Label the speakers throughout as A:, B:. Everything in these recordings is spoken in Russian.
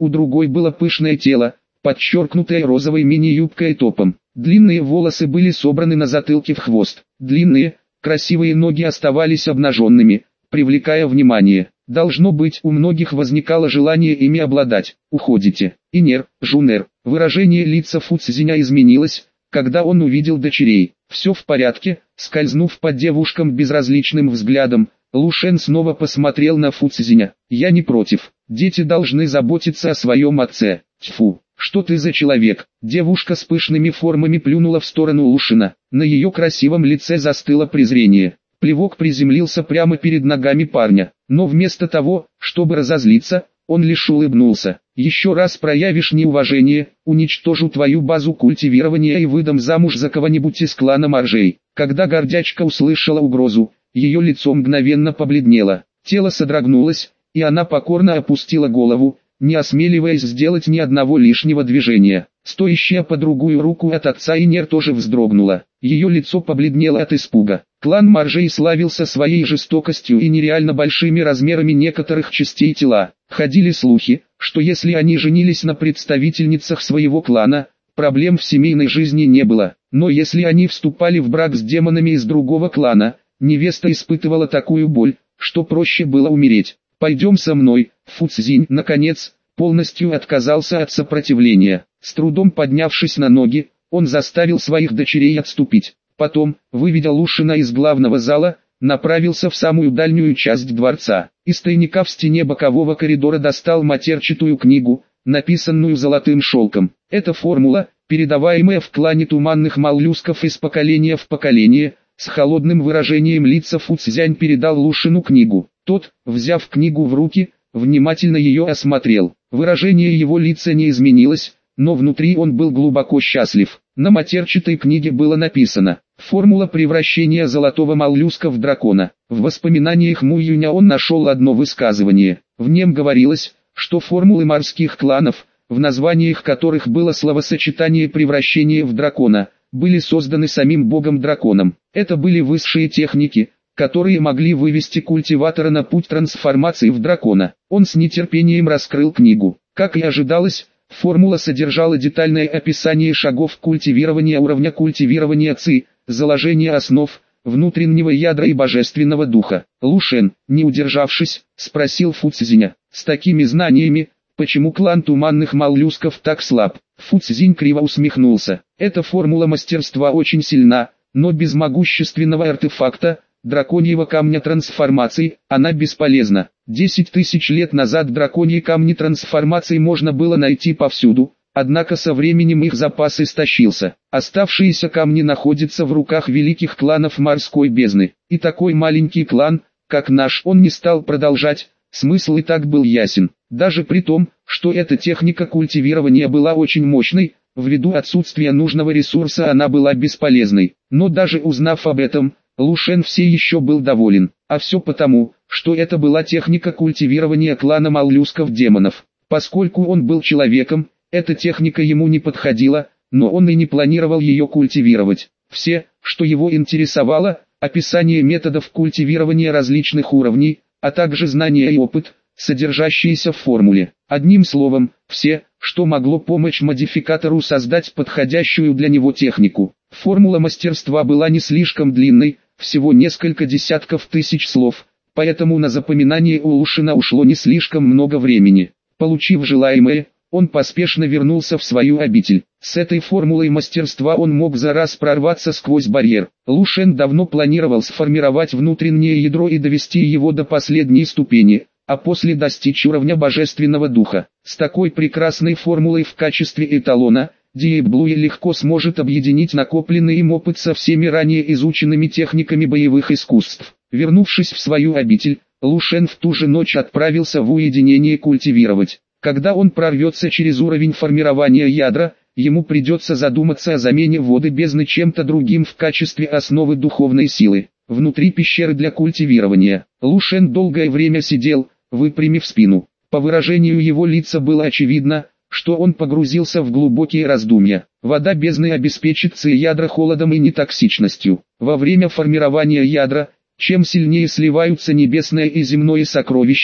A: у другой было пышное тело, подчеркнутое розовой мини-юбкой и топом. Длинные волосы были собраны на затылке в хвост. Длинные, красивые ноги оставались обнаженными, привлекая внимание. Должно быть, у многих возникало желание ими обладать. Уходите. Инер, Жунер. Выражение лица Фу Цзиня изменилось, когда он увидел дочерей. Все в порядке. Скользнув по девушкам безразличным взглядом, Лу Шен снова посмотрел на Фу Цзиня. Я не против. Дети должны заботиться о своем отце. Тьфу. Что ты за человек? Девушка с пышными формами плюнула в сторону Лушина. На ее красивом лице застыло презрение. Плевок приземлился прямо перед ногами парня. Но вместо того, чтобы разозлиться, он лишь улыбнулся. Еще раз проявишь неуважение, уничтожу твою базу культивирования и выдам замуж за кого-нибудь из клана Маржей. Когда гордячка услышала угрозу, ее лицо мгновенно побледнело. Тело содрогнулось, и она покорно опустила голову, не осмеливаясь сделать ни одного лишнего движения. Стоящая по другую руку от отца Инер тоже вздрогнула. Ее лицо побледнело от испуга. Клан Маржей славился своей жестокостью и нереально большими размерами некоторых частей тела. Ходили слухи, что если они женились на представительницах своего клана, проблем в семейной жизни не было. Но если они вступали в брак с демонами из другого клана, невеста испытывала такую боль, что проще было умереть. «Пойдем со мной», Фу Цзинь, наконец, полностью отказался от сопротивления. С трудом поднявшись на ноги, он заставил своих дочерей отступить. Потом, выведя Лушина из главного зала, направился в самую дальнюю часть дворца. Из тайника в стене бокового коридора достал матерчатую книгу, написанную золотым шелком. Эта формула, передаваемая в клане туманных моллюсков из поколения в поколение, с холодным выражением лица Фу Цзянь передал Лушину книгу. Тот, взяв книгу в руки, внимательно ее осмотрел. Выражение его лица не изменилось, но внутри он был глубоко счастлив. На матерчатой книге было написано: «Формула превращения золотого моллюска в дракона». В воспоминаниях Му Юня он нашел одно высказывание. В нем говорилось, что формулы морских кланов, в названиях которых было словосочетание превращения в дракона, были созданы самим богом-драконом. Это были высшие техники, которые могли вывести культиватора на путь трансформации в дракона. Он с нетерпением раскрыл книгу. Как и ожидалось, формула содержала детальное описание шагов культивирования уровня культивирования Ци, заложения основ, внутреннего ядра и божественного духа. Лу Шен, не удержавшись, спросил Фу Цзиня: «С такими знаниями, почему клан туманных моллюсков так слаб?» Фу Цзинь криво усмехнулся. «Эта формула мастерства очень сильна, но без могущественного артефакта, драконьего камня трансформации, она бесполезна. 10 тысяч лет назад драконьи камни трансформации можно было найти повсюду, однако со временем их запас истощился. Оставшиеся камни находятся в руках великих кланов морской бездны. И такой маленький клан, как наш, он не стал продолжать, смысл и так был ясен. Даже при том, что эта техника культивирования была очень мощной, ввиду отсутствия нужного ресурса она была бесполезной. Но даже узнав об этом, Лу Шен все еще был доволен, а все потому, что это была техника культивирования клана моллюсков-демонов. Поскольку он был человеком, эта техника ему не подходила, но он и не планировал ее культивировать. Все, что его интересовало, описание методов культивирования различных уровней, а также знания и опыт, содержащиеся в формуле. Одним словом, все, что могло помочь модификатору создать подходящую для него технику. Формула мастерства была не слишком длинной, всего несколько десятков тысяч слов, поэтому на запоминание у Лушина ушло не слишком много времени. Получив желаемое, он поспешно вернулся в свою обитель. С этой формулой мастерства он мог за раз прорваться сквозь барьер. Лу Шен давно планировал сформировать внутреннее ядро и довести его до последней ступени, а после достичь уровня божественного духа. С такой прекрасной формулой в качестве эталона, Диэб Блуи легко сможет объединить накопленный им опыт со всеми ранее изученными техниками боевых искусств. Вернувшись в свою обитель, Лу Шен в ту же ночь отправился в уединение культивировать. Когда он прорвется через уровень формирования ядра, ему придется задуматься о замене воды бездны чем-то другим в качестве основы духовной силы. Внутри пещеры для культивирования, Лу Шен долгое время сидел, выпрямив спину. По выражению его лица было очевидно, что он погрузился в глубокие раздумья. Вода бездны обеспечит ядра холодом и нетоксичностью. Во время формирования ядра, чем сильнее сливаются небесное и земное сокровища,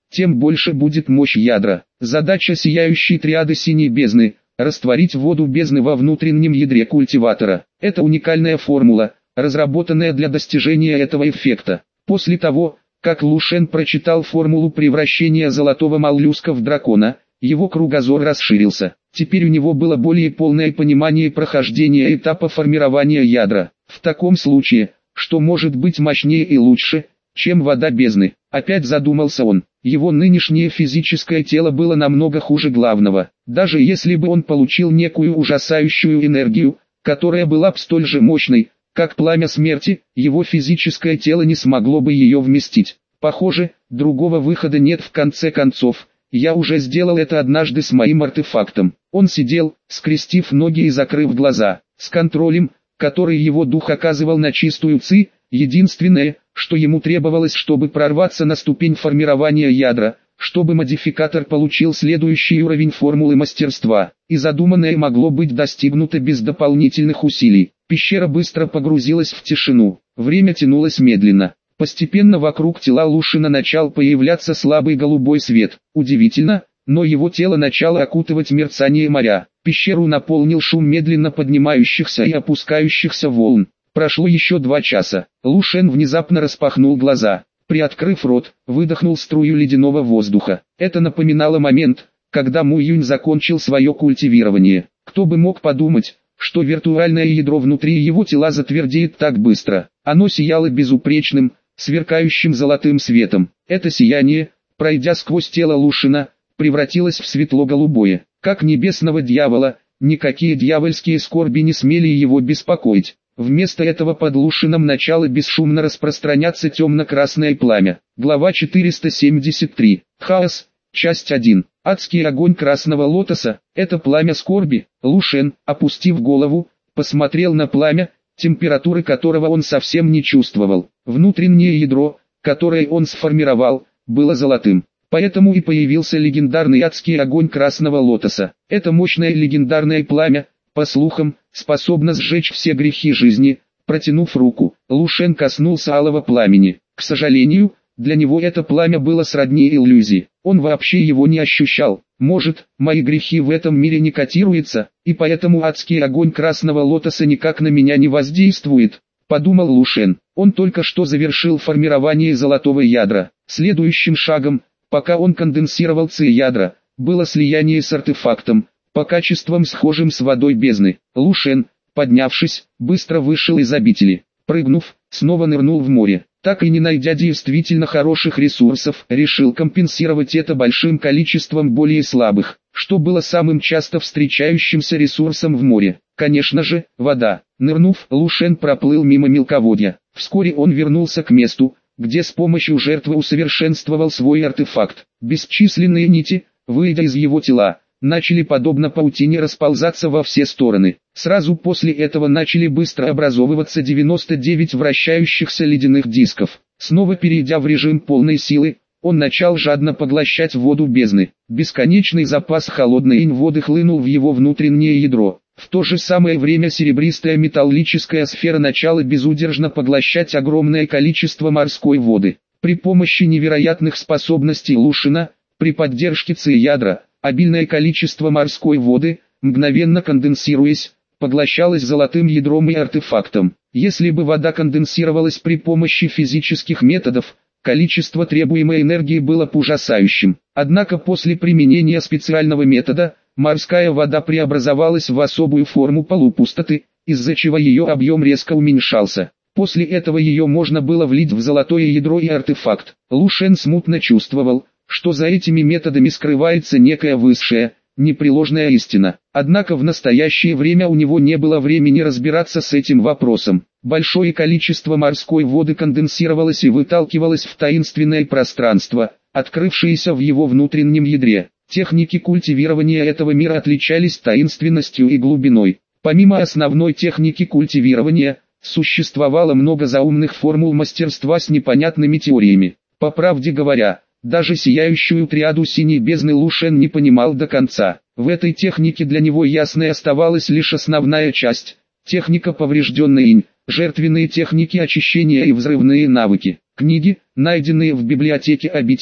A: тем больше будет мощь ядра. Задача сияющей триады синей бездны – растворить воду бездны во внутреннем ядре культиватора. Это уникальная формула, разработанная для достижения этого эффекта. После того, как Лу Шен прочитал формулу превращения золотого моллюска в дракона, его кругозор расширился. Теперь у него было более полное понимание прохождения этапа формирования ядра. В таком случае, что может быть мощнее и лучше, чем вода бездны? Опять задумался он. Его нынешнее физическое тело было намного хуже главного. Даже если бы он получил некую ужасающую энергию, которая была бы столь же мощной, как пламя смерти, его физическое тело не смогло бы ее вместить. Похоже, другого выхода нет в конце концов. Я уже сделал это однажды с моим артефактом. Он сидел, скрестив ноги и закрыв глаза, с контролем, который его дух оказывал на чистую ци. Единственное, что ему требовалось, чтобы прорваться на ступень формирования ядра, чтобы модификатор получил следующий уровень формулы мастерства, и задуманное могло быть достигнуто без дополнительных усилий. Пещера быстро погрузилась в тишину. Время тянулось медленно. Постепенно вокруг тела Лу Шена начал появляться слабый голубой свет. Удивительно, но его тело начало окутывать мерцание моря. Пещеру наполнил шум медленно поднимающихся и опускающихся волн. Прошло еще 2 часа. Лу Шен внезапно распахнул глаза. Приоткрыв рот, выдохнул струю ледяного воздуха. Это напоминало момент, когда Му Юнь закончил свое культивирование. Кто бы мог подумать, что виртуальное ядро внутри его тела затвердеет так быстро. Оно сияло безупречным, сверкающим золотым светом. Это сияние, пройдя сквозь тело Лу Шена, превратилось в светло-голубое. Как небесного дьявола, никакие дьявольские скорби не смели его беспокоить. Вместо этого под Лу Шеном начало бесшумно распространяться темно-красное пламя. Глава 473. Хаос. Часть 1. Адский огонь красного лотоса. Это пламя скорби. Лу Шен, опустив голову, посмотрел на пламя, температуры которого он совсем не чувствовал. Внутреннее ядро, которое он сформировал, было золотым. Поэтому и появился легендарный адский огонь красного лотоса. Это мощное легендарное пламя, по слухам, способно сжечь все грехи жизни. Протянув руку, Лу Шен коснулся алого пламени. К сожалению, для него это пламя было сродни иллюзии. Он вообще его не ощущал. Может, мои грехи в этом мире не котируются, и поэтому адский огонь красного лотоса никак на меня не воздействует, подумал Лу Шен. Он только что завершил формирование золотого ядра. Следующим шагом, пока он конденсировал ци-ядра, было слияние с артефактом, по качествам схожим с водой бездны. Лу Шен, поднявшись, быстро вышел из обители. Прыгнув, снова нырнул в море. Так и не найдя действительно хороших ресурсов, решил компенсировать это большим количеством более слабых, что было самым часто встречающимся ресурсом в море. Конечно же, вода. Нырнув, Лу Шен проплыл мимо мелководья. Вскоре он вернулся к месту, где с помощью жертвы усовершенствовал свой артефакт. Бесчисленные нити, выйдя из его тела, начали подобно паутине расползаться во все стороны. Сразу после этого начали быстро образовываться 99 вращающихся ледяных дисков. Снова перейдя в режим полной силы, он начал жадно поглощать воду бездны. Бесконечный запас холодной инь-воды хлынул в его внутреннее ядро. В то же самое время серебристая металлическая сфера начала безудержно поглощать огромное количество морской воды. При помощи невероятных способностей Лу Шена, при поддержке ци-ядра, обильное количество морской воды, мгновенно конденсируясь, поглощалось золотым ядром и артефактом. Если бы вода конденсировалась при помощи физических методов, количество требуемой энергии было бы ужасающим. Однако после применения специального метода, морская вода преобразовалась в особую форму полупустоты, из-за чего ее объем резко уменьшался. После этого ее можно было влить в золотое ядро и артефакт. Лу Шен смутно чувствовал, что за этими методами скрывается некая высшая, непреложная истина. Однако в настоящее время у него не было времени разбираться с этим вопросом. Большое количество морской воды конденсировалось и выталкивалось в таинственное пространство, открывшееся в его внутреннем ядре. Техники культивирования этого мира отличались таинственностью и глубиной. Помимо основной техники культивирования, существовало много заумных формул мастерства с непонятными теориями. По правде говоря, даже сияющую триаду синей бездны Лу Шен не понимал до конца. В этой технике для него ясной оставалась лишь основная часть – техника поврежденной инь, жертвенные техники очищения и взрывные навыки. Книги, найденные в библиотеке обители,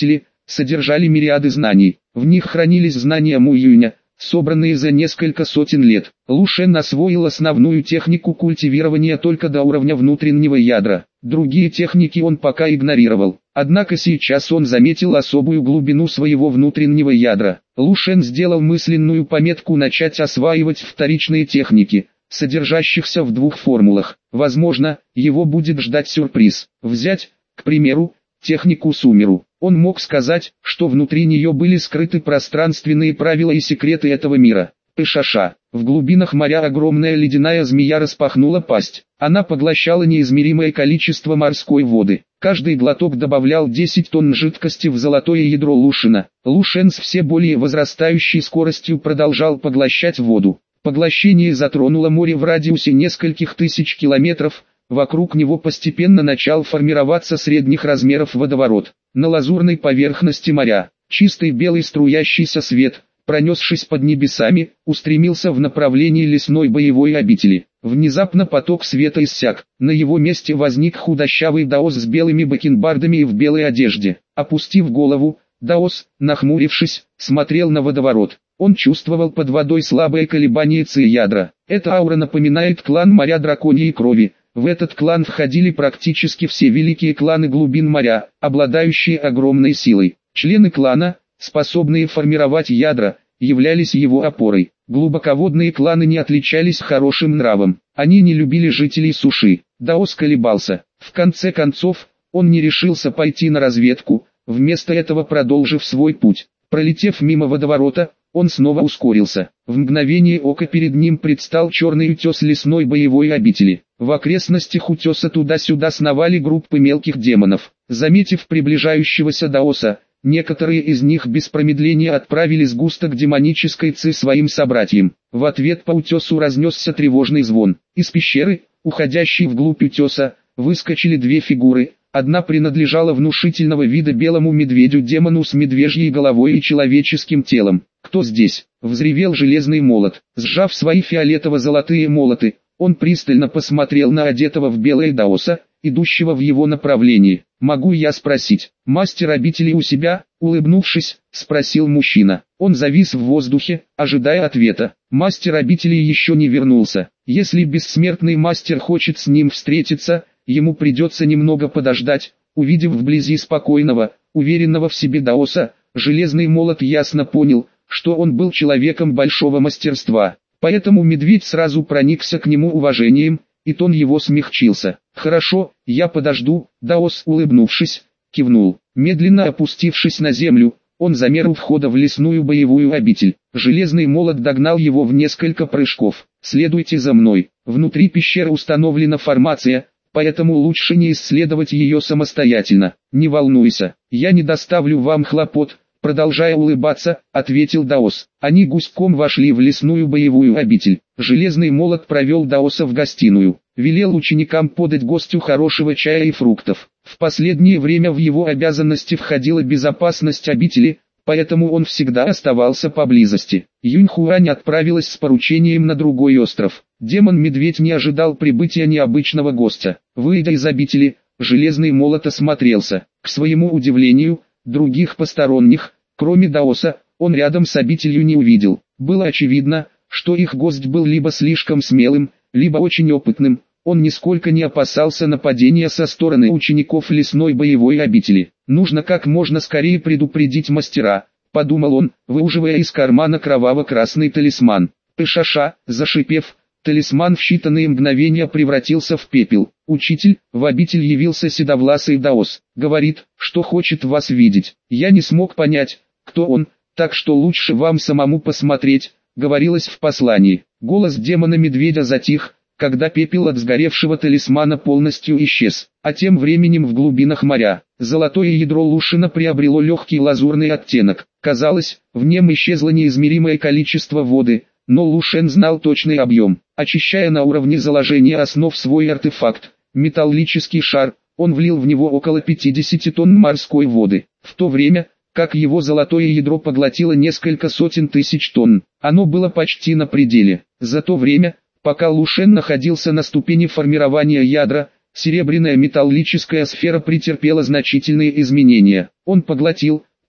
A: содержали мириады знаний. В них хранились знания Му Юня, собранные за несколько сотен лет. Лу Шен освоил основную технику культивирования только до уровня внутреннего ядра. Другие техники он пока игнорировал. Однако сейчас он заметил особую глубину своего внутреннего ядра. Лу Шен сделал мысленную пометку начать осваивать вторичные техники, содержащихся в двух формулах. Возможно, его будет ждать сюрприз. Взять, к примеру, технику Сумеру. Он мог сказать, что внутри нее были скрыты пространственные правила и секреты этого мира. Пышаша. В глубинах моря огромная ледяная змея распахнула пасть. Она поглощала неизмеримое количество морской воды. Каждый глоток добавлял 10 тонн жидкости в золотое ядро Лушена. Лу Шен с все более возрастающей скоростью продолжал поглощать воду. Поглощение затронуло море в радиусе нескольких тысяч километров. Вокруг него постепенно начал формироваться средних размеров водоворот. На лазурной поверхности моря, чистый белый струящийся свет, пронесшись под небесами, устремился в направлении лесной боевой обители. Внезапно поток света иссяк. На его месте возник худощавый даос с белыми бакенбардами и в белой одежде. Опустив голову, даос, нахмурившись, смотрел на водоворот. Он чувствовал под водой слабое колебание ци-ядра. Эта аура напоминает клан моря драконьей крови. В этот клан входили практически все великие кланы глубин моря, обладающие огромной силой. Члены клана, способные формировать ядра, являлись его опорой. Глубоководные кланы не отличались хорошим нравом. Они не любили жителей суши. Даос колебался. В конце концов, он не решился пойти на разведку, вместо этого продолжив свой путь. Пролетев мимо водоворота, он снова ускорился. В мгновение ока перед ним предстал черный утес лесной боевой обители. В окрестностях утеса туда-сюда сновали группы мелких демонов. Заметив приближающегося даоса, некоторые из них без промедления отправили сгусток демонической ци своим собратьям. В ответ по утесу разнесся тревожный звон. Из пещеры, уходящей вглубь утеса, выскочили две фигуры. Одна принадлежала внушительного вида белому медведю-демону с медвежьей головой и человеческим телом. «Кто здесь?» — взревел железный молот. Сжав свои фиолетово-золотые молоты, он пристально посмотрел на одетого в белое даоса, идущего в его направлении. «Могу я спросить, мастер обители у себя?» — улыбнувшись, спросил мужчина. Он завис в воздухе, ожидая ответа. Мастер обители еще не вернулся. Если бессмертный мастер хочет с ним встретиться, ему придется немного подождать. Увидев вблизи спокойного, уверенного в себе даоса, железный молот ясно понял, что он был человеком большого мастерства. Поэтому медведь сразу проникся к нему уважением, и тон его смягчился. «Хорошо, я подожду», — даос, улыбнувшись, кивнул. Медленно опустившись на землю, он замер у входа в лесную боевую обитель. Железный молот догнал его в несколько прыжков. «Следуйте за мной. Внутри пещеры установлена формация, поэтому лучше не исследовать ее самостоятельно. Не волнуйся, я не доставлю вам хлопот», — продолжая улыбаться, ответил даос. Они гуськом вошли в лесную боевую обитель. Железный молот провел даоса в гостиную. Велел ученикам подать гостю хорошего чая и фруктов. В последнее время в его обязанности входила безопасность обители, поэтому он всегда оставался поблизости. Юньхуань отправилась с поручением на другой остров. Демон-медведь не ожидал прибытия необычного гостя. Выйдя из обители, железный молот осмотрелся. К своему удивлению, других посторонних, кроме даоса, он рядом с обителью не увидел. Было очевидно, что их гость был либо слишком смелым, либо очень опытным. Он нисколько не опасался нападения со стороны учеников лесной боевой обители. «Нужно как можно скорее предупредить мастера», — подумал он, выуживая из кармана кроваво-красный талисман. Пышаша, зашипев, талисман в считанные мгновения превратился в пепел. «Учитель, в обитель явился седовласый даос. Говорит, что хочет вас видеть. Я не смог понять, кто он, так что лучше вам самому посмотреть», — говорилось в послании. Голос демона-медведя затих, когда пепел от сгоревшего талисмана полностью исчез. А тем временем в глубинах моря, золотое ядро Лушена приобрело легкий лазурный оттенок. Казалось, в нем исчезло неизмеримое количество воды, но Лушен знал точный объем. Очищая на уровне заложения основ свой артефакт, металлический шар, он влил в него около 50 тонн морской воды. В то время, как его золотое ядро поглотило несколько сотен тысяч тонн, оно было почти на пределе. За то время, пока Лушен находился на ступени формирования ядра, серебряная металлическая сфера претерпела значительные изменения. Он поглотил,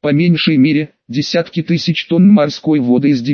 A: по меньшей мере, десятки тысяч тонн морской воды из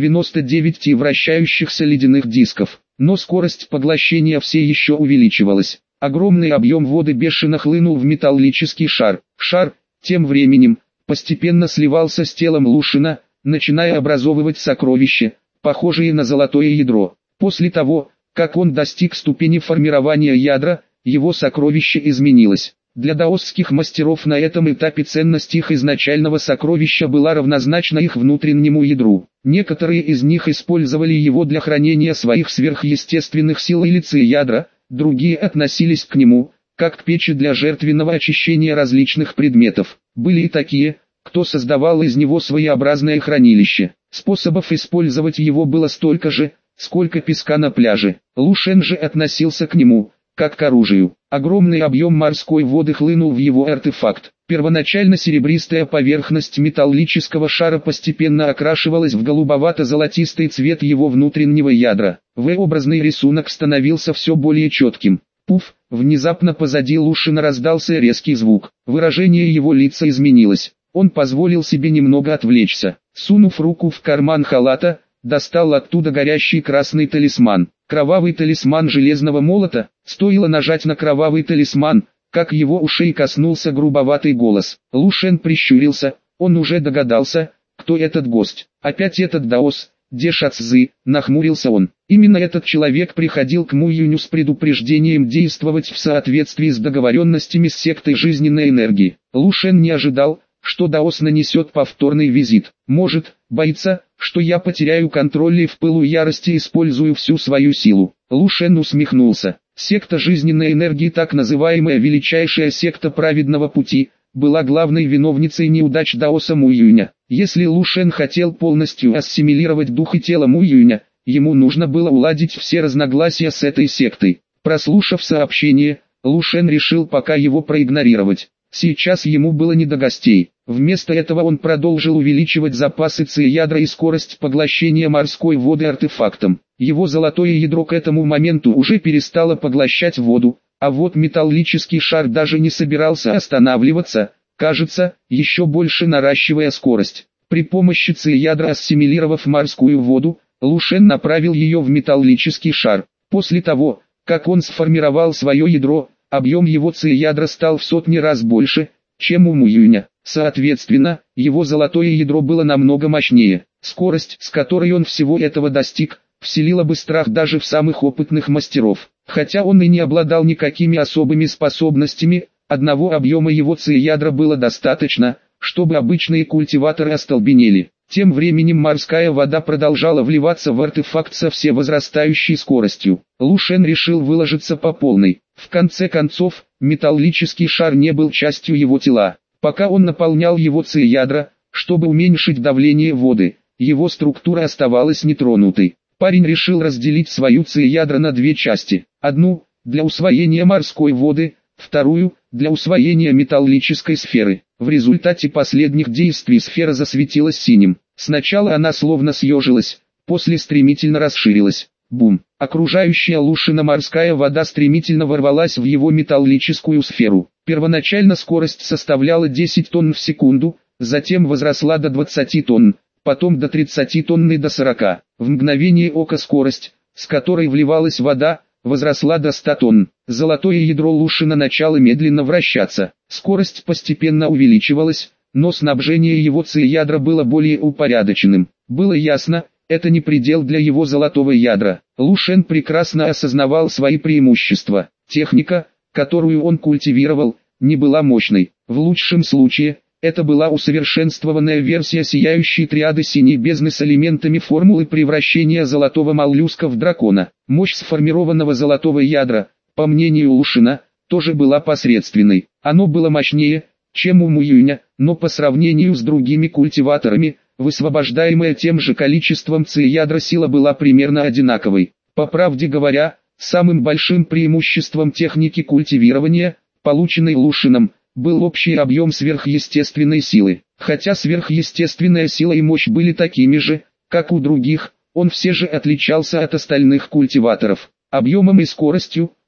A: 99 вращающихся ледяных дисков. Но скорость поглощения все еще увеличивалась. Огромный объем воды бешено хлынул в металлический шар. Шар, тем временем, постепенно сливался с телом Лушина, начиная образовывать сокровища, похожие на золотое ядро. После того, как он достиг ступени формирования ядра, его сокровище изменилось. Для даосских мастеров на этом этапе ценность их изначального сокровища была равнозначна их внутреннему ядру. Некоторые из них использовали его для хранения своих сверхъестественных сил или ци-ядра, другие относились к нему, как к печи для жертвенного очищения различных предметов. Были и такие, кто создавал из него своеобразное хранилище. Способов использовать его было столько же, сколько песка на пляже. Лушен же относился к нему, как к оружию. Огромный объем морской воды хлынул в его артефакт. Первоначально серебристая поверхность металлического шара постепенно окрашивалась в голубовато-золотистый цвет его внутреннего ядра. V-образный рисунок становился все более четким. Пуф! Внезапно позади Лушина раздался резкий звук. Выражение его лица изменилось. Он позволил себе немного отвлечься. Сунув руку в карман халата, достал оттуда горящий красный талисман. Кровавый талисман железного молота. Стоило нажать на кровавый талисман, как его ушей коснулся грубоватый голос. Лушен прищурился, он уже догадался, кто этот гость. Опять этот даос, Дешацзы, нахмурился он. Именно этот человек приходил к Муюню с предупреждением действовать в соответствии с договоренностями с сектой жизненной энергии. Лушен не ожидал, что даос нанесет повторный визит. Может, боится, что я потеряю контроль и в пылу ярости использую всю свою силу. Лушен усмехнулся. Секта жизненной энергии, так называемая величайшая секта праведного пути, была главной виновницей неудач даоса Муюня. Если Лушен хотел полностью ассимилировать дух и тело Муюня, ему нужно было уладить все разногласия с этой сектой. Прослушав сообщение, Лушен решил пока его проигнорировать. Сейчас ему было не до гостей. Вместо этого он продолжил увеличивать запасы ци-ядра и скорость поглощения морской воды артефактом. Его золотое ядро к этому моменту уже перестало поглощать воду, а вот металлический шар даже не собирался останавливаться, кажется, еще больше наращивая скорость. При помощи ци-ядра, ассимилировав морскую воду, Лушен направил ее в металлический шар. После того, как он сформировал свое ядро, объем его ци-ядра стал в сотни раз больше, чем у Муюня. Соответственно, его золотое ядро было намного мощнее. Скорость, с которой он всего этого достиг, вселила бы страх даже в самых опытных мастеров. Хотя он и не обладал никакими особыми способностями, одного объема его ци-ядра было достаточно, чтобы обычные культиваторы остолбенели. Тем временем морская вода продолжала вливаться в артефакт со все возрастающей скоростью. Лушен решил выложиться по полной. В конце концов, металлический шар не был частью его тела. Пока он наполнял его ци-ядра, чтобы уменьшить давление воды, его структура оставалась нетронутой. Парень решил разделить свою ци-ядра на две части. Одну – для усвоения морской воды, вторую – для усвоения металлической сферы. В результате последних действий сфера засветилась синим. Сначала она словно съежилась, после стремительно расширилась. Бум! Окружающая Лушина морская вода стремительно ворвалась в его металлическую сферу. Первоначально скорость составляла 10 тонн в секунду, затем возросла до 20 тонн, потом до 30 тонн и до 40. В мгновение ока скорость, с которой вливалась вода, возросла до 100 тонн. Золотое ядро Лушина начало медленно вращаться. Скорость постепенно увеличивалась, но снабжение его ци-ядра было более упорядоченным. Было ясно, это не предел для его золотого ядра. Лушен прекрасно осознавал свои преимущества. Техника, которую он культивировал, не была мощной. В лучшем случае, это была усовершенствованная версия сияющей триады синей бездны с элементами формулы превращения золотого моллюска в дракона. Мощь сформированного золотого ядра, по мнению Лушина, тоже была посредственной. Оно было мощнее, чем у Муюня, но по сравнению с другими культиваторами, высвобождаемая тем же количеством ци-ядра сила была примерно одинаковой. По правде говоря, самым большим преимуществом техники культивирования, полученной Лушином, был общий объем сверхъестественной силы. Хотя сверхъестественная сила и мощь были такими же, как у других, он все же отличался от остальных культиваторов. Объемом и скоростью,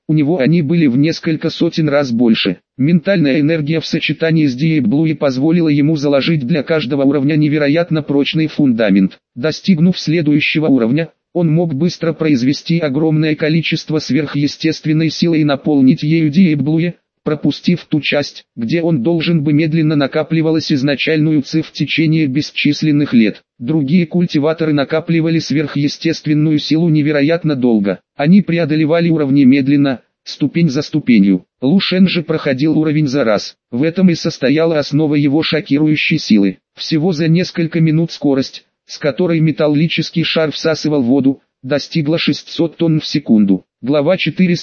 A: у него они были в несколько сотен раз больше. Ментальная энергия в сочетании с Deep Blue позволила ему заложить для каждого уровня невероятно прочный фундамент. Достигнув следующего уровня, он мог быстро произвести огромное количество сверхъестественной силы и наполнить ею Deep Blue, пропустив ту часть, где он должен бы медленно накапливалась изначальную ци в течение бесчисленных лет. Другие культиваторы накапливали сверхъестественную силу невероятно долго. Они преодолевали уровни медленно, ступень за ступенью. Лу Шен же проходил уровень за раз. В этом и состояла основа его шокирующей силы. Всего за несколько минут скорость, с которой металлический шар всасывал воду, достигла 600 тонн в секунду. Глава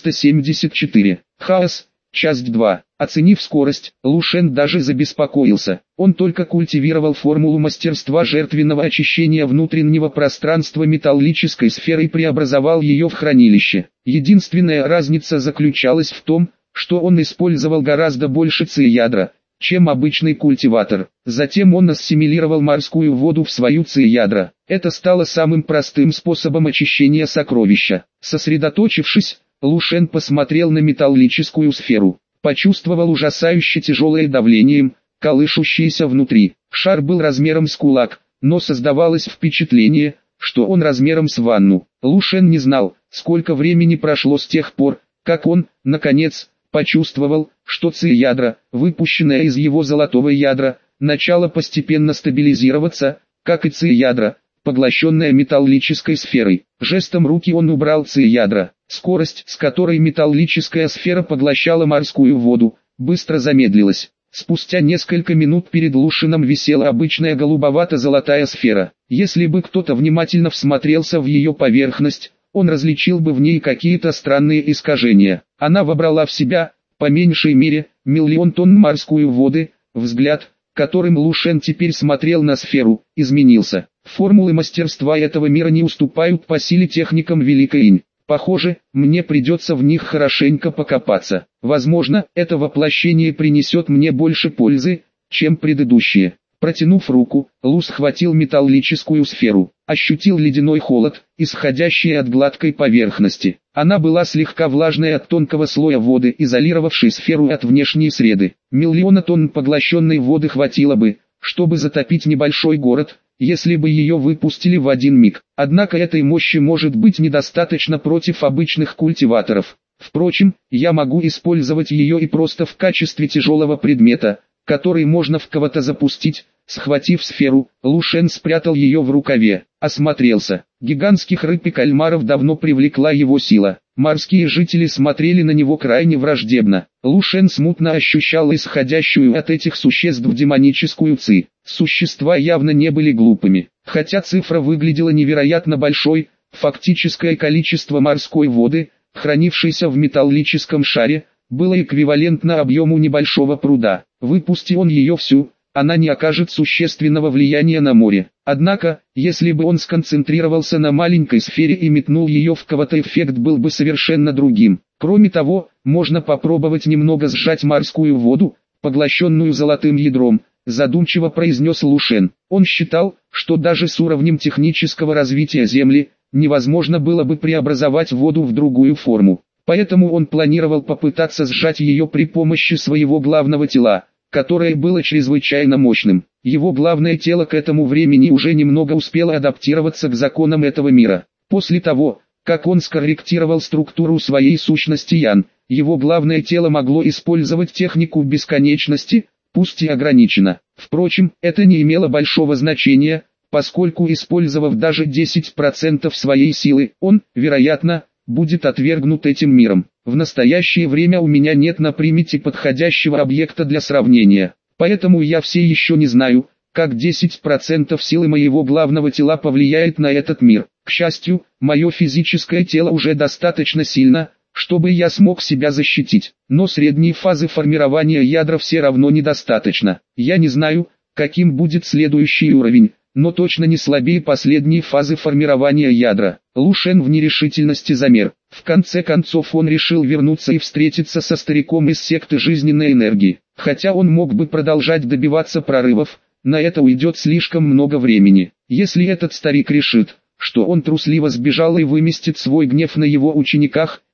A: 474. Хаос. Часть 2. Оценив скорость, Лу Шен даже забеспокоился. Он только культивировал формулу мастерства жертвенного очищения внутреннего пространства металлической сферы и преобразовал ее в хранилище. Единственная разница заключалась в том, что он использовал гораздо больше ци-ядра, чем обычный культиватор. Затем он ассимилировал морскую воду в свою ци-ядра. Это стало самым простым способом очищения сокровища. Сосредоточившись, Лу Шен посмотрел на металлическую сферу, почувствовал ужасающе тяжелое давлением, колышущееся внутри. Шар был размером с кулак, но создавалось впечатление, что он размером с ванну. Лу Шен не знал, сколько времени прошло с тех пор, как он, наконец, почувствовал, что ци-ядро, выпущенное из его золотого ядра, начало постепенно стабилизироваться, как и ци-ядро, поглощенное металлической сферой. Жестом руки он убрал ци-ядра. Скорость, с которой металлическая сфера поглощала морскую воду, быстро замедлилась. Спустя несколько минут перед Лу Шеном висела обычная голубовато-золотая сфера. Если бы кто-то внимательно всмотрелся в ее поверхность, он различил бы в ней какие-то странные искажения. Она вобрала в себя, по меньшей мере, 1 000 000 тонн морской воды. Взгляд, которым Лу Шен теперь смотрел на сферу, изменился. Формулы мастерства этого мира не уступают по силе техникам Великой Инь. Похоже, мне придется в них хорошенько покопаться. Возможно, это воплощение принесет мне больше пользы, чем предыдущее. Протянув руку, Лу схватил металлическую сферу, ощутил ледяной холод, исходящий от гладкой поверхности. Она была слегка влажной от тонкого слоя воды, изолировавшей сферу от внешней среды. 1 000 000 тонн поглощенной воды хватило бы, чтобы затопить небольшой город, если бы ее выпустили в один миг. Однако этой мощи может быть недостаточно против обычных культиваторов. Впрочем, я могу использовать ее и просто в качестве тяжелого предмета, который можно в кого-то запустить. Схватив сферу, Лу Шен спрятал ее в рукаве, осмотрелся. Гигантских рыб и кальмаров давно привлекла его сила. Морские жители смотрели на него крайне враждебно. Лу Шен смутно ощущал исходящую от этих существ демоническую ци. Существа явно не были глупыми. Хотя цифра выглядела невероятно большой, фактическое количество морской воды, хранившейся в металлическом шаре, было эквивалентно объему небольшого пруда. Выпусти он ее всю, она не окажет существенного влияния на море. Однако, если бы он сконцентрировался на маленькой сфере и метнул ее в кого-то, эффект был бы совершенно другим. Кроме того, можно попробовать немного сжать морскую воду, поглощенную золотым ядром, задумчиво произнес Лу Шен. Он считал, что даже с уровнем технического развития Земли, невозможно было бы преобразовать воду в другую форму. Поэтому он планировал попытаться сжать ее при помощи своего главного тела, которое было чрезвычайно мощным. Его главное тело к этому времени уже немного успело адаптироваться к законам этого мира. После того, как он скорректировал структуру своей сущности Ян, его главное тело могло использовать технику бесконечности, пусть и ограниченно. Впрочем, это не имело большого значения, поскольку, использовав даже 10% своей силы, он, вероятно, будет отвергнут этим миром. В настоящее время у меня нет на примете подходящего объекта для сравнения, поэтому я все еще не знаю, как 10% силы моего главного тела повлияет на этот мир. К счастью, мое физическое тело уже достаточно сильно, чтобы я смог себя защитить, но средней фазы формирования ядра все равно недостаточно. Я не знаю, каким будет следующий уровень, но точно не слабее последней фазы формирования ядра. Лу Шен в нерешительности замер. В конце концов он решил вернуться и встретиться со стариком из секты жизненной энергии. Хотя он мог бы продолжать добиваться прорывов, на это уйдет слишком много времени. Если этот старик решит, что он трусливо сбежал и выместит свой гнев на его учениках,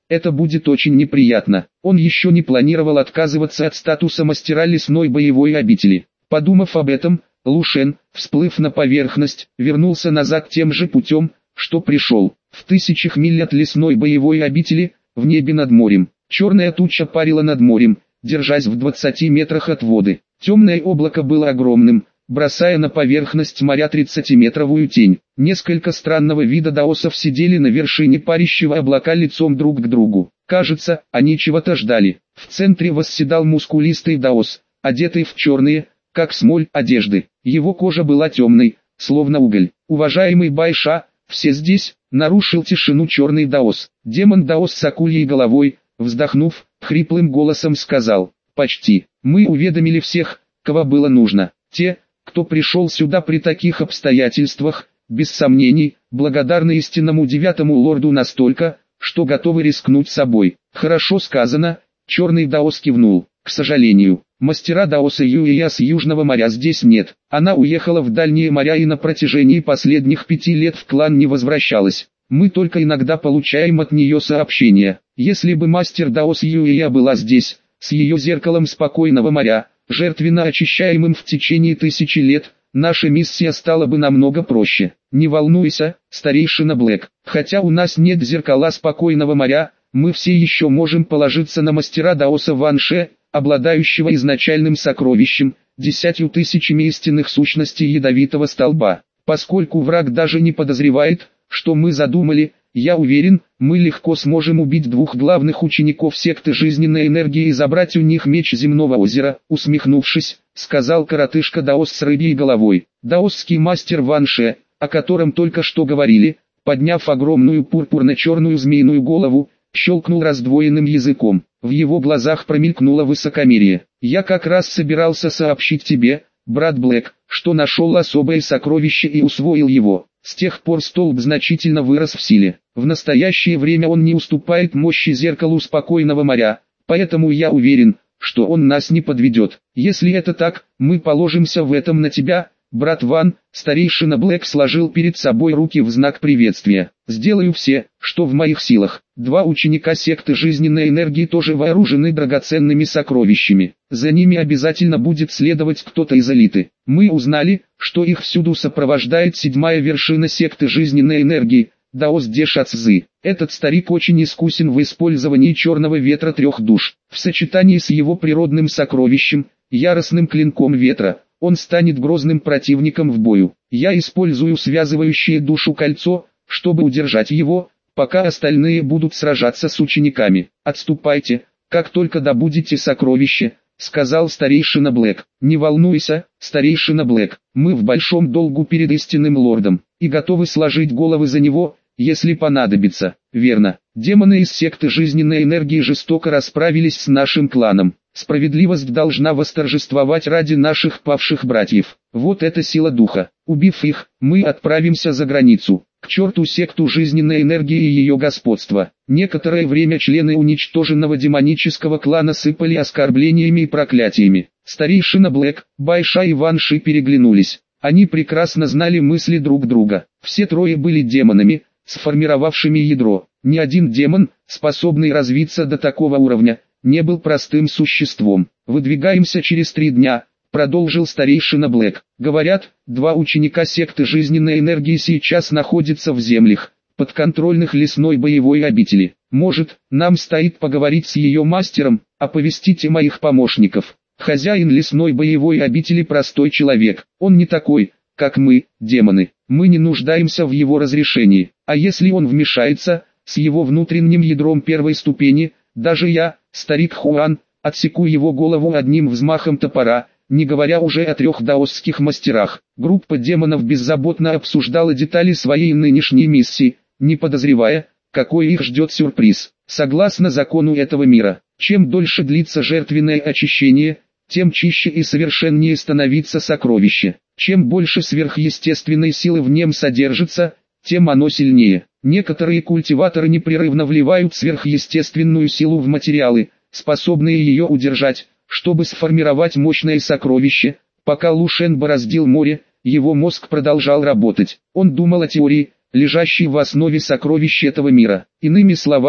A: Это будет очень неприятно. Он еще не планировал отказываться от статуса мастера лесной боевой обители. Подумав об этом, Лушен, всплыв на поверхность, вернулся назад тем же путем, что пришел. В тысячах миль от лесной боевой обители, в небе над морем, черная туча парила над морем, держась в 20 метрах от воды. Темное облако было огромным, бросая на поверхность моря 30-метровую тень. Несколько странного вида даосов сидели на вершине парящего облака лицом друг к другу. Кажется, они чего-то ждали. В центре восседал мускулистый даос, одетый в черные, как смоль, одежды. Его кожа была темной, словно уголь. «Уважаемый Байша, все здесь?» — нарушил тишину черный даос. Демон-даос с акульей головой, вздохнув, хриплым голосом сказал: «Почти. Мы уведомили всех, кого было нужно. Те, кто пришел сюда при таких обстоятельствах, без сомнений, благодарны истинному девятому лорду настолько, что готовы рискнуть собой». «Хорошо сказано», — черный даос кивнул. «К сожалению, мастера даоса Юия с Южного моря здесь нет. Она уехала в дальние моря и на протяжении последних 5 лет в клан не возвращалась. Мы только иногда получаем от нее сообщения. Если бы мастер даос Юия была здесь, с ее зеркалом спокойного моря, жертвенно очищаемым в течение 1000 лет, наша миссия стала бы намного проще. Не волнуйся, старейшина Блэк, хотя у нас нет зеркала спокойного моря, мы все еще можем положиться на мастера даоса Ванше, обладающего изначальным сокровищем, 10 000 истинных сущностей ядовитого столба. Поскольку враг даже не подозревает, что мы задумали, я уверен, мы легко сможем убить 2 главных учеников секты жизненной энергии и забрать у них меч земного озера», — усмехнувшись, сказал коротышка даос с рыбьей головой. Даосский мастер Ванше, о котором только что говорили, подняв огромную пурпурно-черную змеиную голову, щелкнул раздвоенным языком. В его глазах промелькнуло высокомерие. «Я как раз собирался сообщить тебе, брат Блэк, что нашел особое сокровище и усвоил его. С тех пор столб значительно вырос в силе. В настоящее время он не уступает мощи зеркалу спокойного моря, поэтому я уверен, что он нас не подведет. Если это так, мы положимся в этом на тебя, брат Ван». Старейшина Блэк сложил перед собой руки в знак приветствия. «Сделаю все, что в моих силах». 2 ученика секты жизненной энергии тоже вооружены драгоценными сокровищами. За ними обязательно будет следовать кто-то из элиты. Мы узнали, что их всюду сопровождает 7-я вершина секты жизненной энергии, даос Деша Цзы. Этот старик очень искусен в использовании черного ветра 3 душ. В сочетании с его природным сокровищем, яростным клинком ветра, он станет грозным противником в бою. Я использую связывающее душу кольцо, чтобы удержать его, пока остальные будут сражаться с учениками. «Отступайте, как только добудете сокровище», — сказал старейшина Блэк. «Не волнуйся, старейшина Блэк, мы в большом долгу перед истинным лордом, и готовы сложить головы за него, если понадобится». «Верно, демоны из секты жизненной энергии жестоко расправились с нашим кланом. Справедливость должна восторжествовать ради наших павших братьев. Вот эта сила духа. Убив их, мы отправимся за границу. К черту секту жизненной энергии и ее господства». Некоторое время члены уничтоженного демонического клана сыпали оскорблениями и проклятиями. Старейшина Блэк, Байша и Ван Ши переглянулись. Они прекрасно знали мысли друг друга. Все 3 были демонами, сформировавшими ядро. Ни один демон, способный развиться до такого уровня, не был простым существом. «Выдвигаемся через 3 дня», — продолжил старейшина Блэк. «Говорят, 2 ученика секты жизненной энергии сейчас находятся в землях, подконтрольных лесной боевой обители. Может, нам стоит поговорить с ее мастером, оповестите моих помощников. Хозяин лесной боевой обители простой человек, он не такой, как мы, демоны. Мы не нуждаемся в его разрешении, а если он вмешается, с его внутренним ядром 1-й ступени, даже я, старик Хуан, отсеку его голову одним взмахом топора, не говоря уже о 3 даосских мастерах». Группа демонов беззаботно обсуждала детали своей нынешней миссии, не подозревая, какой их ждет сюрприз. Согласно закону этого мира, чем дольше длится жертвенное очищение, тем чище и совершеннее становится сокровище. Чем больше сверхъестественной силы в нем содержится, тем оно сильнее. Некоторые культиваторы непрерывно вливают сверхъестественную силу в материалы, способные ее удержать, чтобы сформировать мощное сокровище. Пока Лушен бороздил море, его мозг продолжал работать. Он думал о теории, лежащей в основе сокровищ этого мира. Иными словами,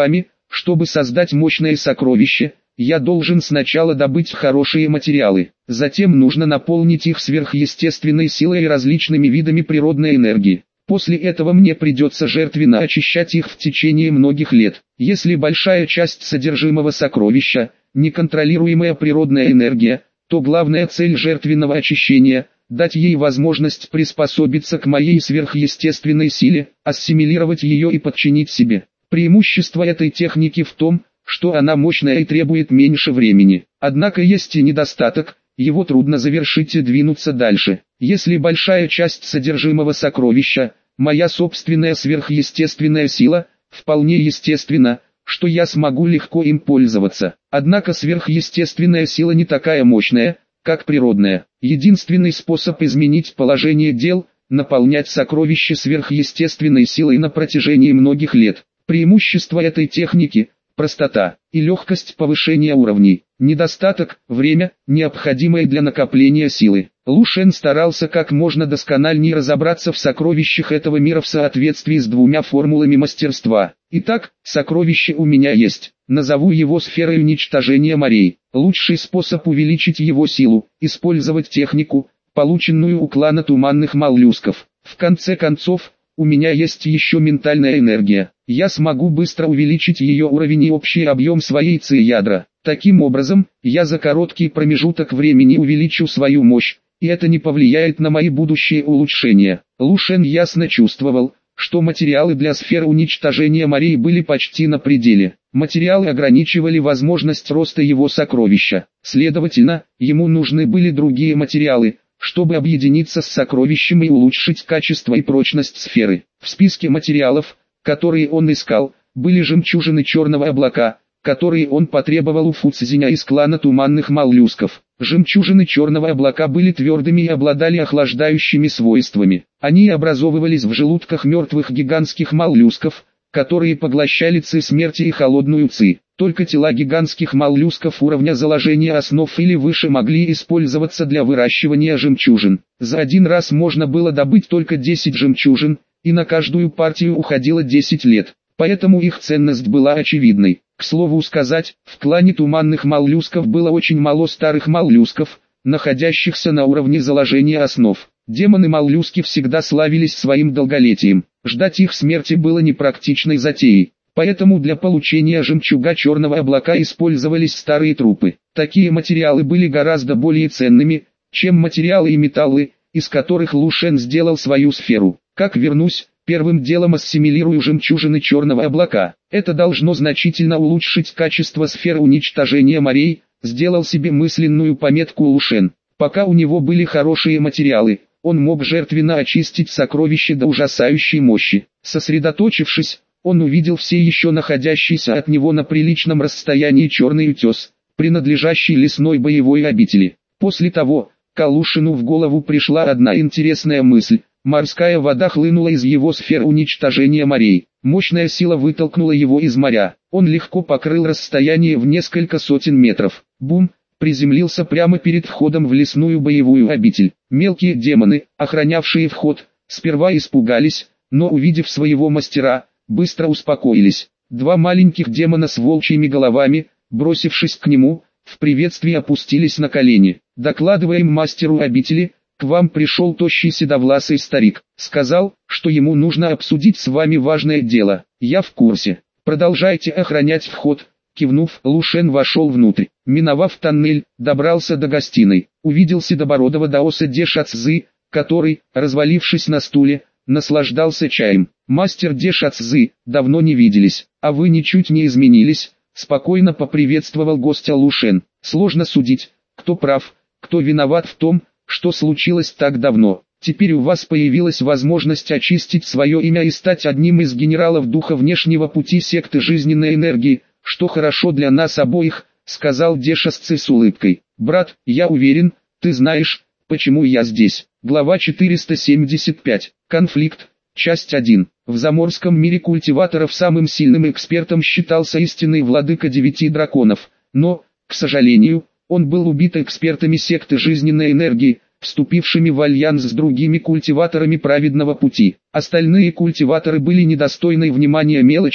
A: Чтобы создать мощное сокровище, я должен сначала добыть хорошие материалы, затем нужно наполнить их сверхъестественной силой и различными видами природной энергии. После этого мне придется жертвенно очищать их в течение многих лет. Если большая часть содержимого сокровища – неконтролируемая природная энергия, то главная цель жертвенного очищения – дать ей возможность приспособиться к моей сверхъестественной силе, ассимилировать ее и подчинить себе. Преимущество этой техники в том, что она мощная и требует меньше времени. Однако есть и недостаток, его трудно завершить и двинуться дальше. Если большая часть содержимого сокровища – моя собственная сверхъестественная сила, вполне естественно, что я смогу легко им пользоваться. Однако сверхъестественная сила не такая мощная, как природная. Единственный способ изменить положение дел – наполнять сокровище сверхъестественной силой на протяжении многих лет. Преимущество этой техники – простота и легкость повышения уровней. Недостаток – время, необходимое для накопления силы. Лу Шен старался как можно доскональнее разобраться в сокровищах этого мира в соответствии с двумя формулами мастерства. Итак, сокровище у меня есть. Назову его сферой уничтожения морей. Лучший способ увеличить его силу – использовать технику, полученную у клана туманных моллюсков. В конце концов, у меня есть еще ментальная энергия. Я смогу быстро увеличить ее уровень и общий объем своей ци-ядра. Таким образом, я за короткий промежуток времени увеличу свою мощь, и это не повлияет на мои будущие улучшения. Лу Шен ясно чувствовал, что материалы для сфер уничтожения морей были почти на пределе. Материалы ограничивали возможность роста его сокровища. Следовательно, ему нужны были другие материалы, чтобы объединиться с сокровищем и улучшить качество и прочность сферы. В списке материалов, которые он искал, были жемчужины черного облака, которые он потребовал у Фуцзиня из клана туманных моллюсков. Жемчужины черного облака были твердыми и обладали охлаждающими свойствами. Они образовывались в желудках мертвых гигантских моллюсков, которые поглощали ци смерти и холодную ци. Только тела гигантских моллюсков уровня заложения основ или выше могли использоваться для выращивания жемчужин. За один раз можно было добыть только 10 жемчужин, и на каждую партию уходило 10 лет, поэтому их ценность была очевидной. К слову сказать, в клане туманных моллюсков было очень мало старых моллюсков, находящихся на уровне заложения основ. Демоны-моллюски всегда славились своим долголетием. Ждать их смерти было непрактичной затеей. Поэтому для получения жемчуга черного облака использовались старые трупы. Такие материалы были гораздо более ценными, чем материалы и металлы, из которых Лу Шен сделал свою сферу. Как вернусь, первым делом ассимилирую жемчужины черного облака. Это должно значительно улучшить качество сфер уничтожения морей, сделал себе мысленную пометку Лу Шен. Пока у него были хорошие материалы, он мог жертвенно очистить сокровище до ужасающей мощи. Сосредоточившись, он увидел все еще находящийся от него на приличном расстоянии черный утес, принадлежащий лесной боевой обители. После того, Калушину в голову пришла одна интересная мысль. Морская вода хлынула из его сфер уничтожения морей. Мощная сила вытолкнула его из моря. Он легко покрыл расстояние в несколько сотен метров. Бум! Приземлился прямо перед входом в лесную боевую обитель. Мелкие демоны, охранявшие вход, сперва испугались, но увидев своего мастера, быстро успокоились. Два маленьких демона с волчьими головами, бросившись к нему, в приветствии опустились на колени. «Докладываем мастеру обители, к вам пришел тощий седовласый старик. Сказал, что ему нужно обсудить с вами важное дело. Я в курсе. Продолжайте охранять вход». Кивнув, Лу Шен вошел внутрь. Миновав тоннель, добрался до гостиной. Увидел седобородого даоса Де Шацзы, который, развалившись на стуле, наслаждался чаем. «Мастер Де Шацзы, давно не виделись, а вы ничуть не изменились», спокойно поприветствовал гостя Лу Шен. «Сложно судить, кто прав, кто виноват в том, что случилось так давно. Теперь у вас появилась возможность очистить свое имя и стать одним из генералов духа внешнего пути секты жизненной энергии, что хорошо для нас обоих», сказал Де Шацзы с улыбкой. «Брат, я уверен, ты знаешь, почему я здесь». Глава 475. Конфликт. Часть 1. В заморском мире культиваторов самым сильным экспертом считался истинный владыка 9 драконов, но, к сожалению, он был убит экспертами секты жизненной энергии, вступившими в альянс с другими культиваторами праведного пути. Остальные культиваторы были недостойны внимания мелочью,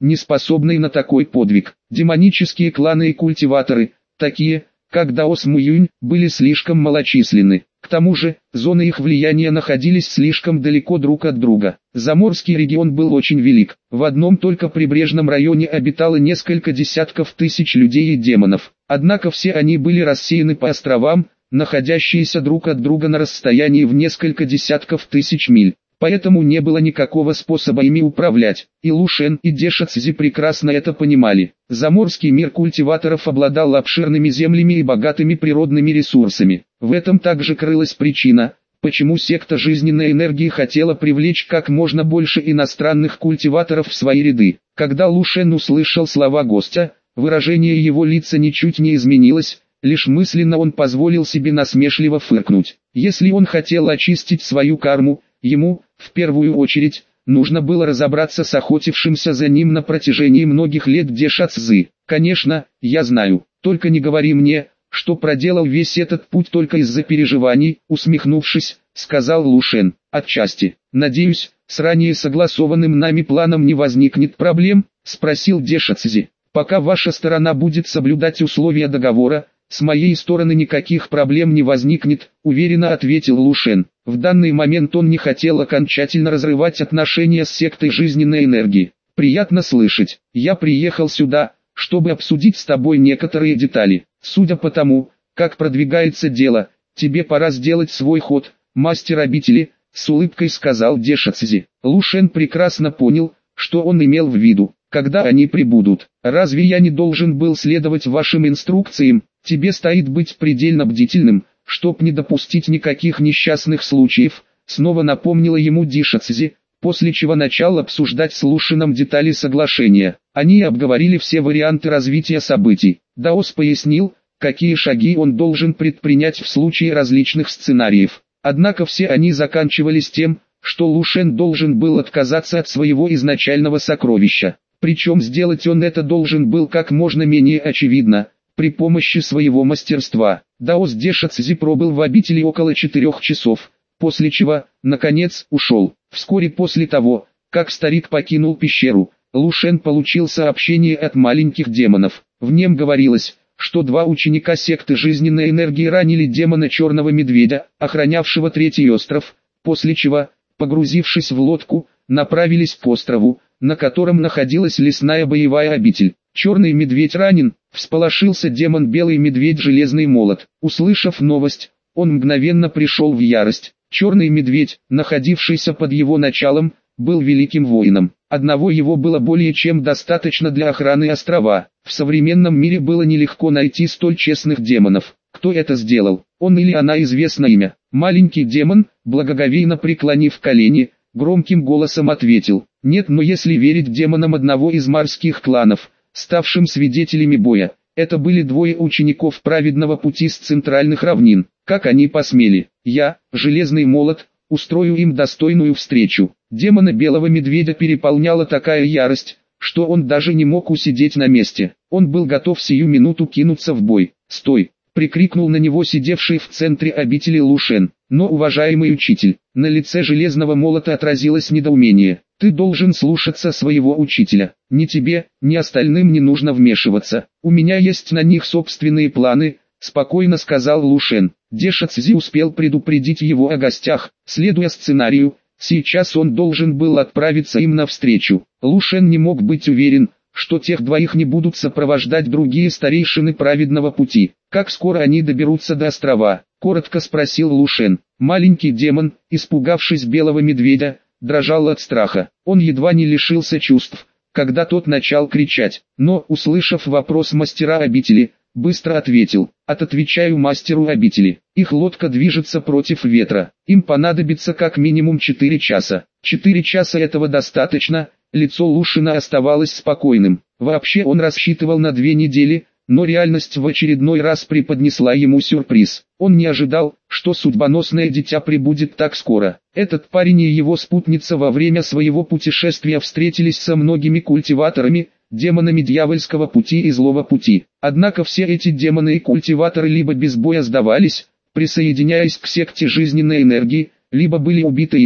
A: не способные на такой подвиг. Демонические кланы и культиваторы, такие, как Даос Муюнь, были слишком малочисленны. К тому же, зоны их влияния находились слишком далеко друг от друга. Заморский регион был очень велик. В одном только прибрежном районе обитало несколько десятков тысяч людей и демонов. Однако все они были рассеяны по островам, находящиеся друг от друга на расстоянии в несколько десятков тысяч миль. Поэтому не было никакого способа ими управлять. И Лушен, и Деша Цзи прекрасно это понимали. Заморский мир культиваторов обладал обширными землями и богатыми природными ресурсами. В этом также крылась причина, почему секта жизненной энергии хотела привлечь как можно больше иностранных культиваторов в свои ряды. Когда Лушен услышал слова гостя, выражение его лица ничуть не изменилось, лишь мысленно он позволил себе насмешливо фыркнуть. Если он хотел очистить свою карму, ему, в первую очередь, нужно было разобраться с охотившимся за ним на протяжении многих лет Деша Цзи. Конечно, я знаю, только не говори мне, что проделал весь этот путь только из-за переживаний, усмехнувшись, сказал Лушен. Отчасти. Надеюсь, с ранее согласованным нами планом не возникнет проблем, спросил Деша Цзи. Пока ваша сторона будет соблюдать условия договора, с моей стороны никаких проблем не возникнет, уверенно ответил Лушен. В данный момент он не хотел окончательно разрывать отношения с сектой жизненной энергии. Приятно слышать. Я приехал сюда, чтобы обсудить с тобой некоторые детали. Судя по тому, как продвигается дело, тебе пора сделать свой ход, мастер обители, с улыбкой сказал Деша Цзи. Лушен прекрасно понял, что он имел в виду. Когда они прибудут, разве я не должен был следовать вашим инструкциям? Тебе стоит быть предельно бдительным, чтоб не допустить никаких несчастных случаев, снова напомнила ему Деша Цзи, после чего начал обсуждать с Лушеном детали соглашения. Они обговорили все варианты развития событий. Даос пояснил, какие шаги он должен предпринять в случае различных сценариев. Однако все они заканчивались тем, что Лушен должен был отказаться от своего изначального сокровища. Причем сделать он это должен был как можно менее очевидно, при помощи своего мастерства. Даос Деша Цзи пробыл в обители около 4 часов, после чего, наконец, ушел. Вскоре после того, как старик покинул пещеру, Лушен получил сообщение от маленьких демонов. В нем говорилось, что 2 ученика секты жизненной энергии ранили демона Черного Медведя, охранявшего Третий остров, после чего, погрузившись в лодку, направились к острову, на котором находилась лесная боевая обитель. Черный медведь ранен, всполошился демон Белый Медведь Железный Молот. Услышав новость, он мгновенно пришел в ярость. Черный медведь, находившийся под его началом, был великим воином. Одного его было более чем достаточно для охраны острова. В современном мире было нелегко найти столь честных демонов. Кто это сделал? Он или она, известно имя. Маленький демон, благоговейно преклонив колени, громким голосом ответил: «Нет, но если верить демонам одного из морских кланов, ставшим свидетелями боя, это были 2 учеников праведного пути с центральных равнин. Как они посмели? Я, Железный Молот, устрою им достойную встречу». Демона Белого Медведя переполняла такая ярость, что он даже не мог усидеть на месте. Он был готов сию минуту кинуться в бой. «Стой!» — прикрикнул на него сидевший в центре обители Лушен. Но, уважаемый учитель, на лице Железного Молота отразилось недоумение. «Ты должен слушаться своего учителя. Ни тебе, ни остальным не нужно вмешиваться. У меня есть на них собственные планы», — спокойно сказал Лушен. Деша Цзи успел предупредить его о гостях. Следуя сценарию, сейчас он должен был отправиться им навстречу. Лушен не мог быть уверен, что тех 2 не будут сопровождать другие старейшины праведного пути. «Как скоро они доберутся до острова?» — коротко спросил Лушен. Маленький демон, испугавшись Белого Медведя, дрожал от страха. Он едва не лишился чувств, когда тот начал кричать, но, услышав вопрос мастера обители, быстро ответил: «Отвечаю мастеру обители. Их лодка движется против ветра. Им понадобится как минимум 4 часа. 4 часа этого достаточно». Лицо Лушена оставалось спокойным. Вообще он рассчитывал на 2 недели, но реальность в очередной раз преподнесла ему сюрприз. Он не ожидал, что судьбоносное дитя прибудет так скоро. Этот парень и его спутница во время своего путешествия встретились со многими культиваторами, демонами дьявольского пути и злого пути. Однако все эти демоны и культиваторы либо без боя сдавались, присоединяясь к секте жизненной энергии, либо были убиты ими,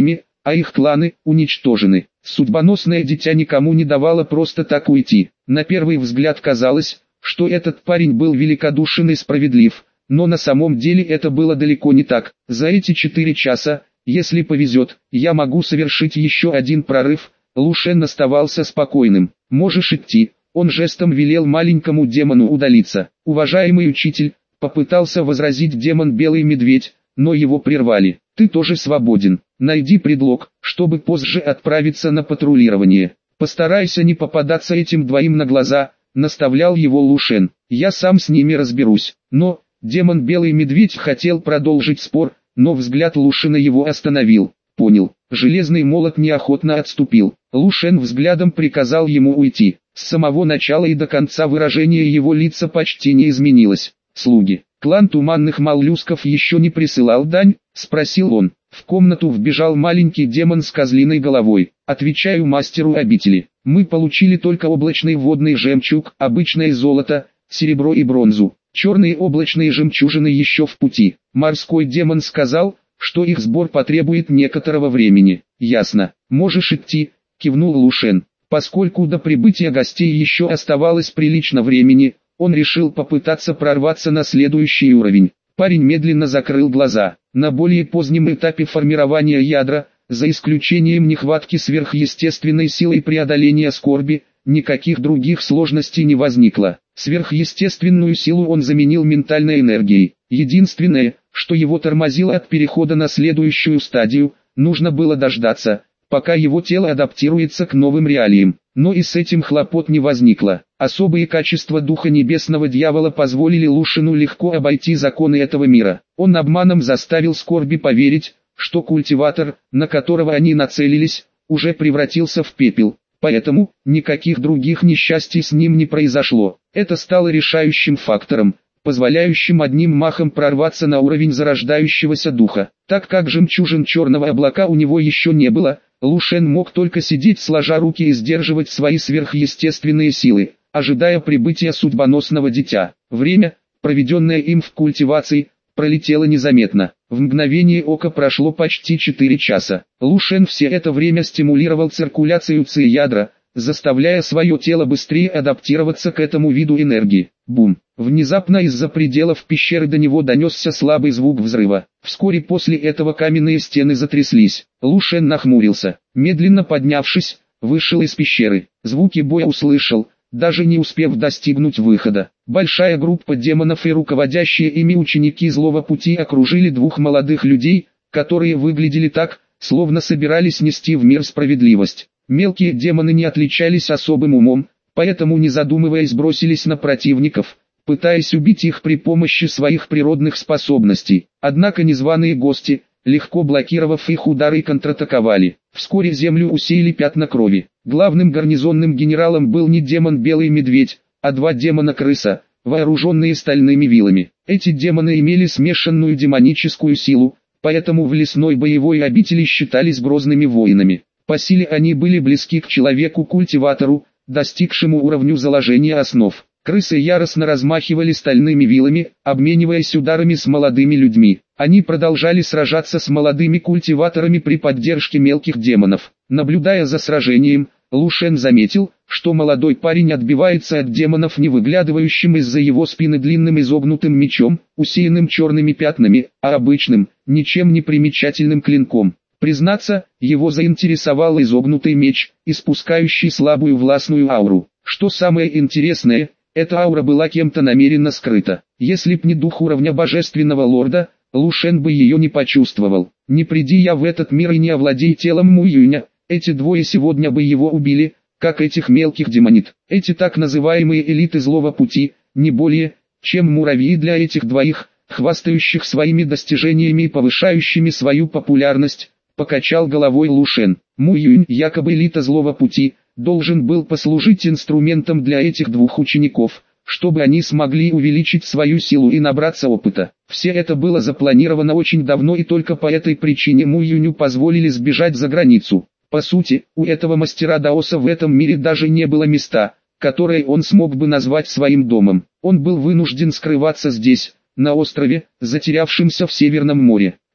A: а их кланы уничтожены. Судьбоносное дитя никому не давало просто так уйти. На первый взгляд казалось, что этот парень был великодушен и справедлив, но на самом деле это было далеко не так. За эти 4 часа, если повезет, я могу совершить еще один прорыв. Лу Шен оставался спокойным. «Можешь идти», — он жестом велел маленькому демону удалиться. «Уважаемый учитель», — попытался возразить демон Белый Медведь, но его прервали. «Ты тоже свободен. Найди предлог, чтобы позже отправиться на патрулирование. Постарайся не попадаться этим двоим на глаза», — наставлял его Лу Шен. «Я сам с ними разберусь». Но демон Белый Медведь хотел продолжить спор, но взгляд Лу Шена его остановил. «Понял». Железный молот неохотно отступил. Лу Шен взглядом приказал ему уйти. С самого начала и до конца выражение его лица почти не изменилось. «Слуги, клан туманных моллюсков еще не присылал дань?» — спросил он. В комнату вбежал маленький демон с козлиной головой. «Отвечаю мастеру обители. Мы получили только облачный водный жемчуг, обычное золото, серебро и бронзу. Черные облачные жемчужины еще в пути». Морской демон сказал, что их сбор потребует некоторого времени. «Ясно. Можешь идти», — кивнул Лу Шен. Поскольку до прибытия гостей еще оставалось прилично времени, он решил попытаться прорваться на следующий уровень. Парень медленно закрыл глаза. На более позднем этапе формирования ядра, за исключением нехватки сверхъестественной силы и преодоления скорби, никаких других сложностей не возникло. Сверхъестественную силу он заменил ментальной энергией. Единственное, что его тормозило от перехода на следующую стадию, нужно было дождаться, пока его тело адаптируется к новым реалиям. Но и с этим хлопот не возникло. Особые качества Духа Небесного Дьявола позволили Лу Шену легко обойти законы этого мира. Он обманом заставил скорби поверить, что культиватор, на которого они нацелились, уже превратился в пепел. Поэтому, никаких других несчастий с ним не произошло. Это стало решающим фактором, позволяющим одним махом прорваться на уровень зарождающегося духа. Так как жемчужин черного облака у него еще не было, Лу Шен мог только сидеть сложа руки и сдерживать свои сверхъестественные силы, ожидая прибытия судьбоносного дитя. Время, проведенное им в культивации, пролетело незаметно. В мгновение ока прошло почти 4 часа. Лу Шен все это время стимулировал циркуляцию ци-ядра, заставляя свое тело быстрее адаптироваться к этому виду энергии. Бум! Внезапно из-за пределов пещеры до него донесся слабый звук взрыва. Вскоре после этого каменные стены затряслись. Лу Шен нахмурился. Медленно поднявшись, вышел из пещеры. Звуки боя услышал, даже не успев достигнуть выхода. Большая группа демонов и руководящие ими ученики Злого Пути окружили двух молодых людей, которые выглядели так, словно собирались нести в мир справедливость. Мелкие демоны не отличались особым умом, поэтому не задумываясь бросились на противников, пытаясь убить их при помощи своих природных способностей. Однако незваные гости, легко блокировав их удары, контратаковали. Вскоре землю усеяли пятна крови. Главным гарнизонным генералом был не демон Белый Медведь, а 2 демона-крыса, вооруженные стальными вилами. Эти демоны имели смешанную демоническую силу, поэтому в лесной боевой обители считались грозными воинами. По силе они были близки к человеку-культиватору, достигшему уровню заложения основ. Крысы яростно размахивали стальными вилами, обмениваясь ударами с молодыми людьми. Они продолжали сражаться с молодыми культиваторами при поддержке мелких демонов. Наблюдая за сражением, Лу Шен заметил, что молодой парень отбивается от демонов не выглядывающим из-за его спины длинным изогнутым мечом, усеянным черными пятнами, а обычным, ничем не примечательным клинком. Признаться, его заинтересовал изогнутый меч, испускающий слабую властную ауру. Что самое интересное, эта аура была кем-то намеренно скрыта. Если б не дух уровня божественного лорда, Лу Шен бы ее не почувствовал. Не приди я в этот мир и не овладей телом Му Юня, эти двое сегодня бы его убили, как этих мелких демонит. Эти так называемые элиты Злого Пути, не более, чем муравьи для этих двоих, хвастающих своими достижениями и повышающими свою популярность, покачал головой Лу Шен. Му Юнь, якобы элита Злого Пути, должен был послужить инструментом для этих двух учеников, чтобы они смогли увеличить свою силу и набраться опыта. Все это было запланировано очень давно, и только по этой причине Му Юню позволили сбежать за границу. По сути, у этого мастера даоса в этом мире даже не было места, которое он смог бы назвать своим домом. Он был вынужден скрываться здесь, на острове, затерявшемся в Северном море.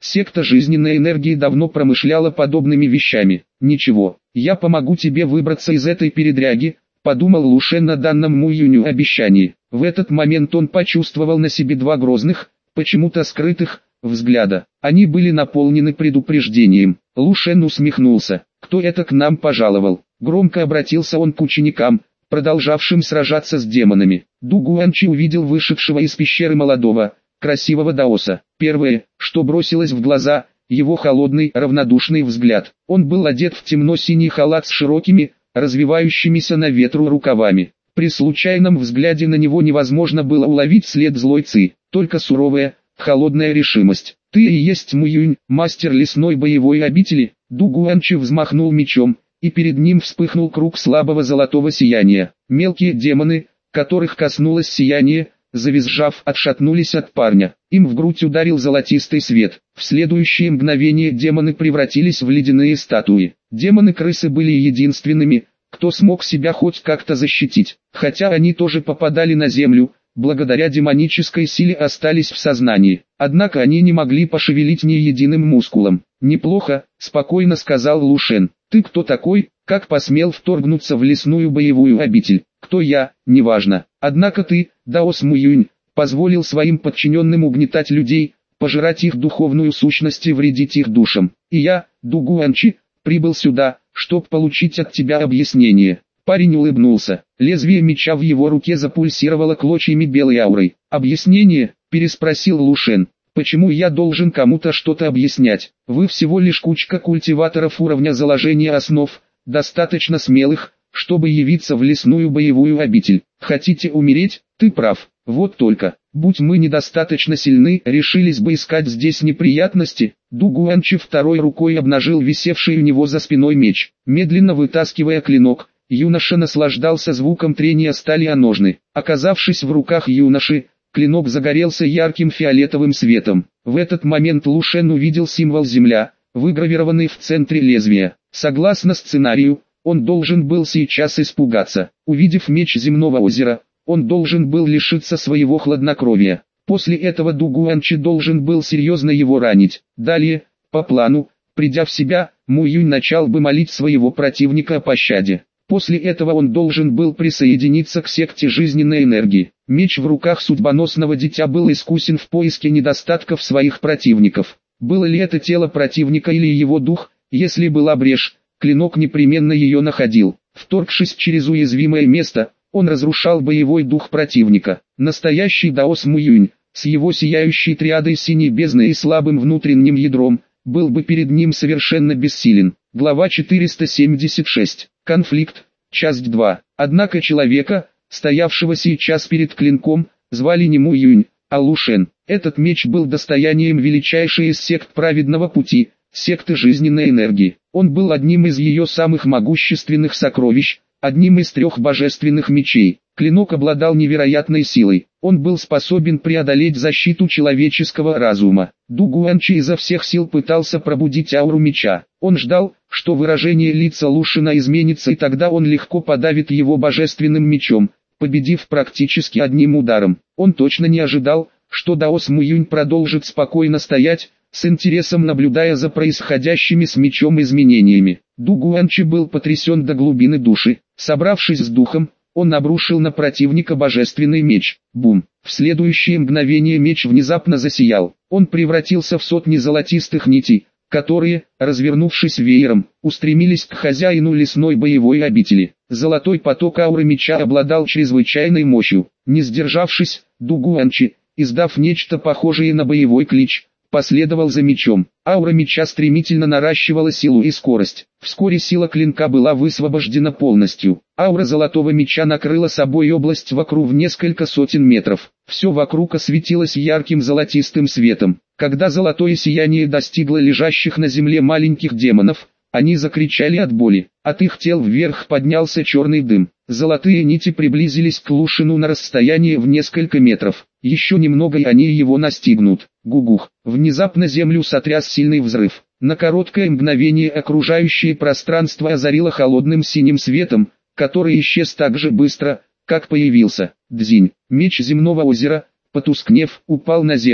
A: Секта жизненной энергии давно промышляла подобными вещами. Ничего, я помогу тебе выбраться из этой передряги, подумал Лушен на данном Муюню обещании. В этот момент он почувствовал на себе два грозных, почему-то скрытых, взгляда. Они были наполнены предупреждением. Лушен усмехнулся. «Кто это к нам пожаловал?» Громко обратился он к ученикам, продолжавшим сражаться с демонами. Ду Гуанчи увидел вышедшего из пещеры молодого, красивого даоса. Первое, что бросилось в глаза, его холодный, равнодушный взгляд. Он был одет в темно-синий халат с широкими, развивающимися на ветру рукавами. При случайном взгляде на него невозможно было уловить след злой ци, только суровая, холодная решимость. «Ты и есть Муюнь, мастер лесной боевой обители?» Ду Гуанчи взмахнул мечом, и перед ним вспыхнул круг слабого золотого сияния. Мелкие демоны, которых коснулось сияние, завизжав, отшатнулись от парня. Им в грудь ударил золотистый свет. В следующее мгновение демоны превратились в ледяные статуи. Демоны-крысы были единственными, кто смог себя хоть как-то защитить. Хотя они тоже попадали на землю, благодаря демонической силе остались в сознании. Однако они не могли пошевелить ни единым мускулом. «Неплохо», — спокойно сказал Лушен. «Ты кто такой, как посмел вторгнуться в лесную боевую обитель?» «Кто я, неважно. Однако ты, Даос Муюнь, позволил своим подчиненным угнетать людей, пожирать их духовную сущность и вредить их душам. И я, Ду Гуанчи, прибыл сюда, чтобы получить от тебя объяснение». Парень улыбнулся. Лезвие меча в его руке запульсировало клочьями белой аурой. «Объяснение?» – переспросил Лушен. «Почему я должен кому-то что-то объяснять? Вы всего лишь кучка культиваторов уровня заложения основ, достаточно смелых, чтобы явиться в лесную боевую обитель. Хотите умереть? Ты прав. Вот только, будь мы недостаточно сильны, решились бы искать здесь неприятности». Ду Гуанчи второй рукой обнажил висевший у него за спиной меч. Медленно вытаскивая клинок, юноша наслаждался звуком трения стали о ножны. Оказавшись в руках юноши, клинок загорелся ярким фиолетовым светом. В этот момент Лушен увидел символ земля, выгравированный в центре лезвия. Согласно сценарию, он должен был сейчас испугаться. Увидев меч земного озера, он должен был лишиться своего хладнокровия. После этого Ду Гуанчи должен был серьезно его ранить. Далее, по плану, придя в себя, Муюнь начал бы молить своего противника о пощаде. После этого он должен был присоединиться к секте жизненной энергии. Меч в руках судьбоносного дитя был искусен в поиске недостатков своих противников. Было ли это тело противника или его дух? Если была брешь, клинок непременно ее находил. Вторгшись через уязвимое место, он разрушал боевой дух противника. Настоящий Даос Муюнь, с его сияющей триадой синей бездны и слабым внутренним ядром, был бы перед ним совершенно бессилен. Глава 476. Конфликт. Часть 2. Однако человека, стоявшего сейчас перед клинком, звали не Муюнь, а Лушен. Этот меч был достоянием величайшей из сект праведного пути, секты жизненной энергии. Он был одним из ее самых могущественных сокровищ, одним из 3 божественных мечей. Клинок обладал невероятной силой. Он был способен преодолеть защиту человеческого разума. Ду Гуанчи изо всех сил пытался пробудить ауру меча. Он ждал, что выражение лица Лушена изменится, и тогда он легко подавит его божественным мечом, победив практически одним ударом. Он точно не ожидал, что Даос Муюнь продолжит спокойно стоять, с интересом наблюдая за происходящими с мечом изменениями. Ду Гуанчи был потрясен до глубины души. Собравшись с духом, он обрушил на противника божественный меч. Бум! В следующее мгновение меч внезапно засиял. Он превратился в сотни золотистых нитей, которые, развернувшись веером, устремились к хозяину лесной боевой обители. Золотой поток ауры меча обладал чрезвычайной мощью. Не сдержавшись, Ду Гуанчи, издав нечто похожее на боевой клич, последовал за мечом. Аура меча стремительно наращивала силу и скорость. Вскоре сила клинка была высвобождена полностью. Аура золотого меча накрыла собой область вокруг в несколько сотен метров. Все вокруг осветилось ярким золотистым светом. Когда золотое сияние достигло лежащих на земле маленьких демонов, они закричали от боли. От их тел вверх поднялся черный дым. Золотые нити приблизились к Лушену на расстояние в несколько метров. Еще немного и они его настигнут. Гугух. Внезапно землю сотряс сильный взрыв. На короткое мгновение окружающее пространство озарило холодным синим светом, который исчез так же быстро, как появился. Дзинь. Меч земного озера, потускнев, упал на землю.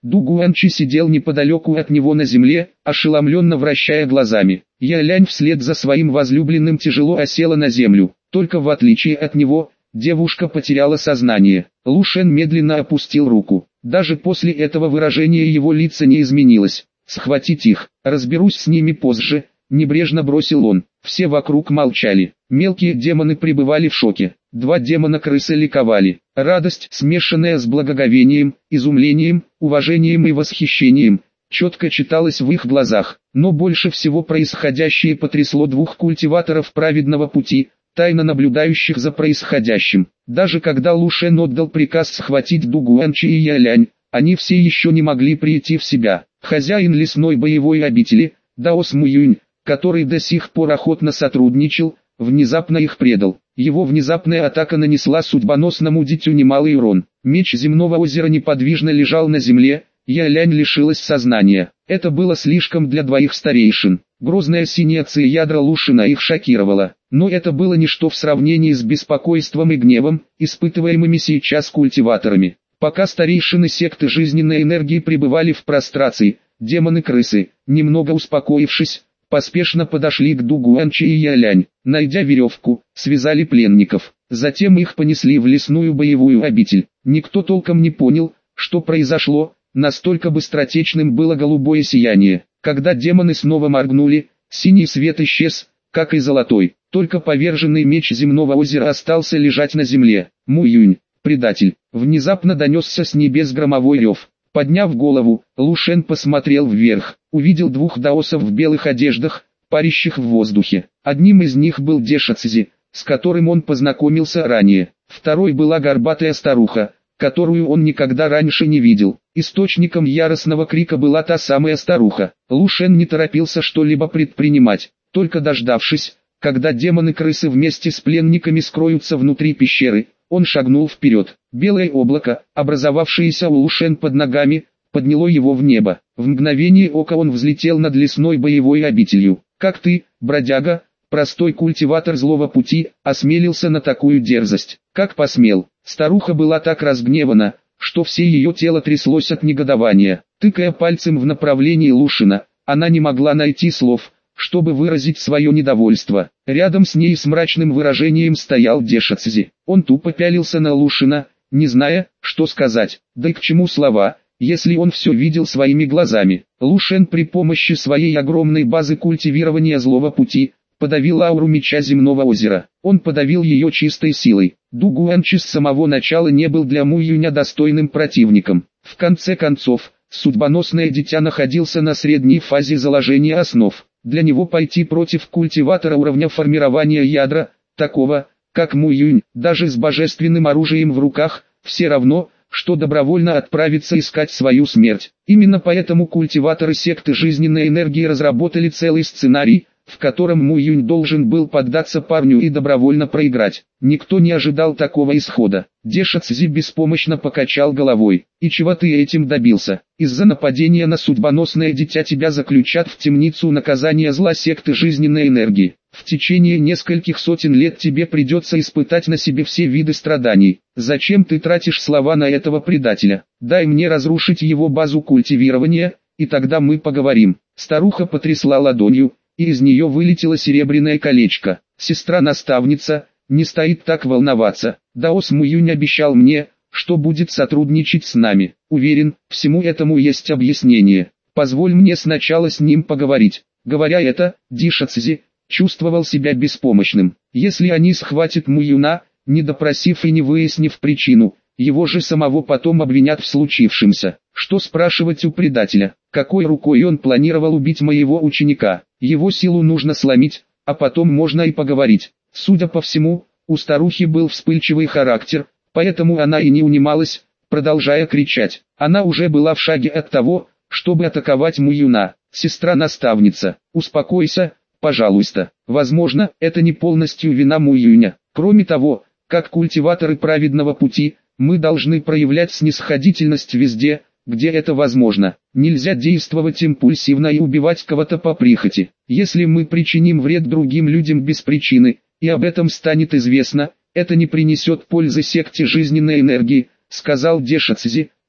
A: Ду Гуанчи сидел неподалеку от него на земле, ошеломленно вращая глазами. Ялянь вслед за своим возлюбленным тяжело осела на землю. Только в отличие от него, девушка потеряла сознание. Лу Шен медленно опустил руку. Даже после этого выражение его лица не изменилось. «Схватить их, разберусь с ними позже», — небрежно бросил он. Все вокруг молчали. Мелкие демоны пребывали в шоке. Два демона-крысы ликовали. Радость, смешанная с благоговением, изумлением, уважением и восхищением, четко читалась в их глазах. Но больше всего происходящее потрясло двух культиваторов праведного пути, тайно наблюдающих за происходящим. Даже когда Лу Шен отдал приказ схватить Ду Гуанчи и Ялянь, они все еще не могли прийти в себя. Хозяин лесной боевой обители, Дао Смуюнь, который до сих пор охотно сотрудничал, внезапно их предал. Его внезапная атака нанесла судьбоносному дитю немалый урон. Меч земного озера неподвижно лежал на земле, Ялянь лишилась сознания. Это было слишком для двоих старейшин. Грозная синяя ядра Лушина их шокировала. Но это было ничто в сравнении с беспокойством и гневом, испытываемыми сейчас культиваторами. Пока старейшины секты жизненной энергии пребывали в прострации, демоны-крысы, немного успокоившись, поспешно подошли к Ду Гуанчи и Ялянь. Найдя веревку, связали пленников. Затем их понесли в лесную боевую обитель. Никто толком не понял, что произошло, настолько быстротечным было голубое сияние. Когда демоны снова моргнули, синий свет исчез, как и золотой. Только поверженный меч земного озера остался лежать на земле. Муюнь, предатель, внезапно донесся с небес громовой рев. Подняв голову, Лу Шен посмотрел вверх, увидел двух даосов в белых одеждах, парящих в воздухе. Одним из них был Деша Цзи, с которым он познакомился ранее. Второй была горбатая старуха, которую он никогда раньше не видел. Источником яростного крика была та самая старуха. Лу Шен не торопился что-либо предпринимать, только дождавшись, когда демоны-крысы вместе с пленниками скроются внутри пещеры, он шагнул вперед. Белое облако, образовавшееся у Лу Шен под ногами, подняло его в небо. В мгновение ока он взлетел над лесной боевой обителью. «Как ты, бродяга, простой культиватор злого пути, осмелился на такую дерзость? Как посмел?» Старуха была так разгневана, что все ее тело тряслось от негодования. Тыкая пальцем в направлении Лушина, она не могла найти слов, чтобы выразить свое недовольство. Рядом с ней с мрачным выражением стоял Деша Цзи. Он тупо пялился на Лушина, не зная, что сказать. Да и к чему слова, если он все видел своими глазами. Лу Шен при помощи своей огромной базы культивирования злого пути подавил ауру меча земного озера. Он подавил ее чистой силой. Ду Гуанчи с самого начала не был для Муюня достойным противником. В конце концов, судьбоносное дитя находился на средней фазе заложения основ. Для него пойти против культиватора уровня формирования ядра, такого, как Муюнь, даже с божественным оружием в руках, все равно, что добровольно отправиться искать свою смерть. Именно поэтому культиваторы секты жизненной энергии разработали целый сценарий, в котором Муюнь должен был поддаться парню и добровольно проиграть. Никто не ожидал такого исхода. Деша Цзи беспомощно покачал головой. «И чего ты этим добился? Из-за нападения на судьбоносное дитя тебя заключат в темницу наказания зла секты жизненной энергии. В течение нескольких сотен лет тебе придется испытать на себе все виды страданий. Зачем ты тратишь слова на этого предателя? Дай мне разрушить его базу культивирования, и тогда мы поговорим». Старуха потрясла ладонью, и из нее вылетело серебряное колечко. «Сестра-наставница, не стоит так волноваться. Дао Смуюнь обещал мне, что будет сотрудничать с нами. Уверен, всему этому есть объяснение. Позволь мне сначала с ним поговорить». Говоря это, Деша Цзи чувствовал себя беспомощным. Если они схватят Муюна, не допросив и не выяснив причину, его же самого потом обвинят в случившемся. Что спрашивать у предателя? Какой рукой он планировал убить моего ученика? Его силу нужно сломить, а потом можно и поговорить. Судя по всему, у старухи был вспыльчивый характер, поэтому она и не унималась, продолжая кричать. Она уже была в шаге от того, чтобы атаковать Муюна. «Сестра-наставница, успокойся, пожалуйста. Возможно, это не полностью вина Муюня. Кроме того, как культиваторы праведного пути, мы должны проявлять снисходительность везде, где это возможно. Нельзя действовать импульсивно и убивать кого-то по прихоти. Если мы причиним вред другим людям без причины, и об этом станет известно, это не принесет пользы секте жизненной энергии», сказал Деша Цзи,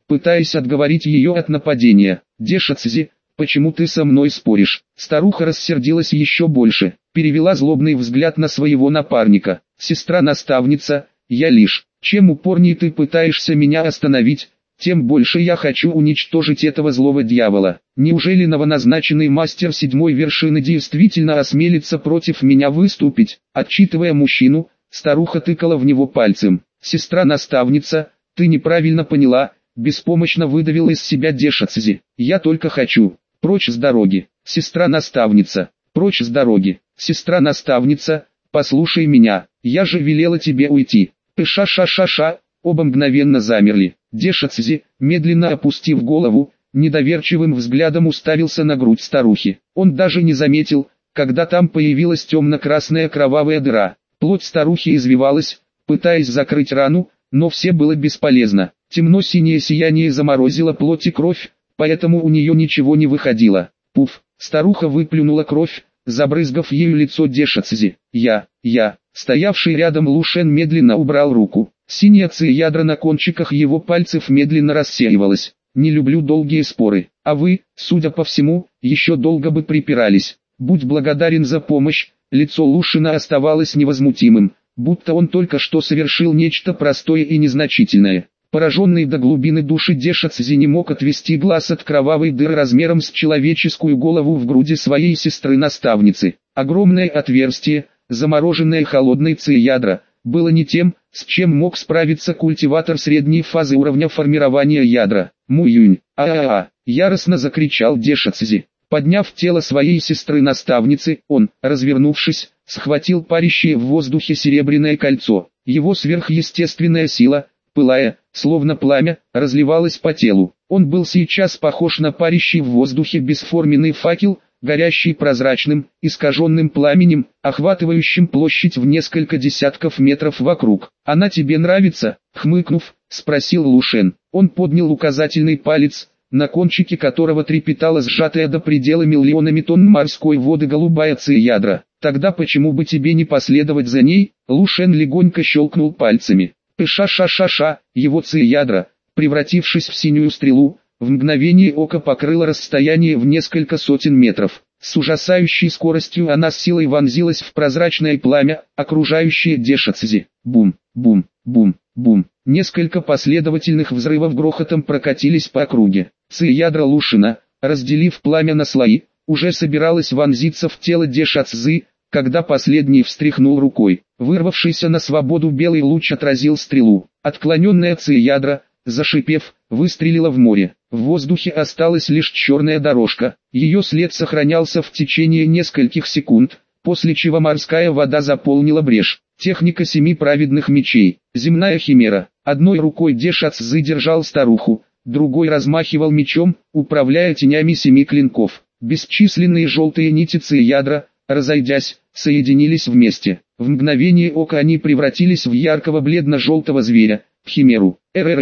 A: пытаясь отговорить ее от нападения. «Дешацзи, почему ты со мной споришь?» Старуха рассердилась еще больше, перевела злобный взгляд на своего напарника. «Сестра-наставница, я лишь, чем упорнее ты пытаешься меня остановить, тем больше я хочу уничтожить этого злого дьявола. Неужели новоназначенный мастер седьмой вершины действительно осмелится против меня выступить?» Отчитывая мужчину, старуха тыкала в него пальцем. «Сестра-наставница, ты неправильно поняла», беспомощно выдавил из себя Дешацзи. «Я только хочу. Прочь с дороги. Сестра-наставница, прочь с дороги. Сестра-наставница, послушай меня, я же велела тебе уйти». Ша-ша-ша-ша, оба мгновенно замерли. Дешацзи, медленно опустив голову, недоверчивым взглядом уставился на грудь старухи. Он даже не заметил, когда там появилась темно-красная кровавая дыра. Плоть старухи извивалась, пытаясь закрыть рану, но все было бесполезно. Темно-синее сияние заморозило плоть и кровь, поэтому у нее ничего не выходило. Пуф, старуха выплюнула кровь, забрызгав ею лицо Дешацзи. Стоявший рядом Лушен медленно убрал руку. Синяя ци-ядра на кончиках его пальцев медленно рассеивалась. «Не люблю долгие споры, а вы, судя по всему, еще долго бы припирались. Будь благодарен за помощь». Лицо Лушина оставалось невозмутимым, будто он только что совершил нечто простое и незначительное. Пораженный до глубины души Дешацзи не мог отвести глаз от кровавой дыры размером с человеческую голову в груди своей сестры-наставницы. Огромное отверстие, замороженное холодной ци-ядра, было не тем, с чем мог справиться культиватор средней фазы уровня формирования ядра. «Муюнь! Яростно закричал Дешацзи. Подняв тело своей сестры-наставницы, он, развернувшись, схватил парящее в воздухе серебряное кольцо. Его сверхъестественная сила, пылая, словно пламя, разливалась по телу. Он был сейчас похож на парящий в воздухе бесформенный факел, горящий прозрачным, искаженным пламенем, охватывающим площадь в несколько десятков метров вокруг. «Она тебе нравится?» — хмыкнув, спросил Лушен. Он поднял указательный палец, на кончике которого трепетала сжатая до предела миллионами тонн морской воды голубая ци-ядра. «Тогда почему бы тебе не последовать за ней?» Лушен легонько щелкнул пальцами. Ша-ша-ша-ша, его ци-ядра, превратившись в синюю стрелу, в мгновение ока покрыла расстояние в несколько сотен метров. С ужасающей скоростью она с силой вонзилась в прозрачное пламя, окружающее Дешацзи. Бум, бум, бум, бум. Несколько последовательных взрывов грохотом прокатились по округе. Ци-ядра Лушина, разделив пламя на слои, уже собиралась вонзиться в тело Дешацзи, когда последний встряхнул рукой. Вырвавшийся на свободу белый луч отразил стрелу. Отклоненная ци-ядра, зашипев, выстрелила в море. В воздухе осталась лишь черная дорожка. Ее след сохранялся в течение нескольких секунд, после чего морская вода заполнила брешь. Техника семи праведных мечей. Земная химера. Одной рукой Дешацзи держал старуху, другой размахивал мечом, управляя тенями семи клинков. Бесчисленные желтые нити ци-ядра, разойдясь, соединились вместе. В мгновение ока они превратились в яркого бледно-желтого зверя, химеру.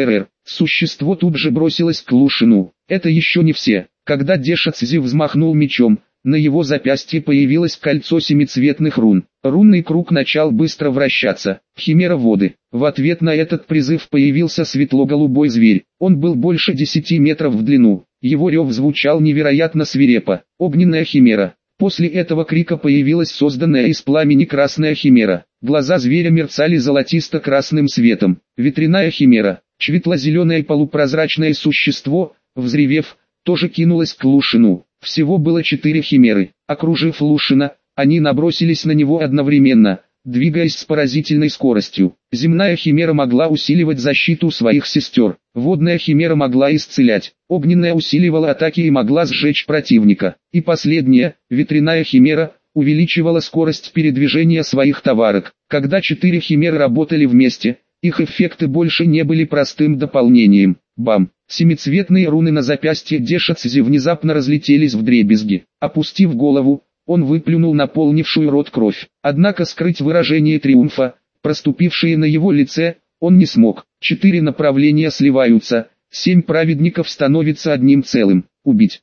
A: Существо тут же бросилось к Лушину. Это еще не все. Когда Дешацзи взмахнул мечом, на его запястье появилось кольцо семицветных рун. Рунный круг начал быстро вращаться. Химера воды. В ответ на этот призыв появился светло-голубой зверь. Он был больше 10 метров в длину. Его рев звучал невероятно свирепо. Огненная химера. После этого крика появилась созданная из пламени красная химера. Глаза зверя мерцали золотисто-красным светом. Ветряная химера. Светло-зеленое полупрозрачное существо, взревев, тоже кинулось к Лушину. Всего было 4 химеры. Окружив Лушина, они набросились на него одновременно, двигаясь с поразительной скоростью. Земная химера могла усиливать защиту своих сестер. Водная химера могла исцелять. Огненная усиливала атаки и могла сжечь противника. И последняя, ветряная химера, увеличивала скорость передвижения своих товарок. Когда 4 химеры работали вместе, их эффекты больше не были простым дополнением. Бам! Семицветные руны на запястье Дешацзи внезапно разлетелись вдребезги. Опустив голову, он выплюнул наполнившую рот кровь. Однако скрыть выражение триумфа, проступившее на его лице, он не смог. 4 направления сливаются, 7 праведников становятся одним целым. Убить.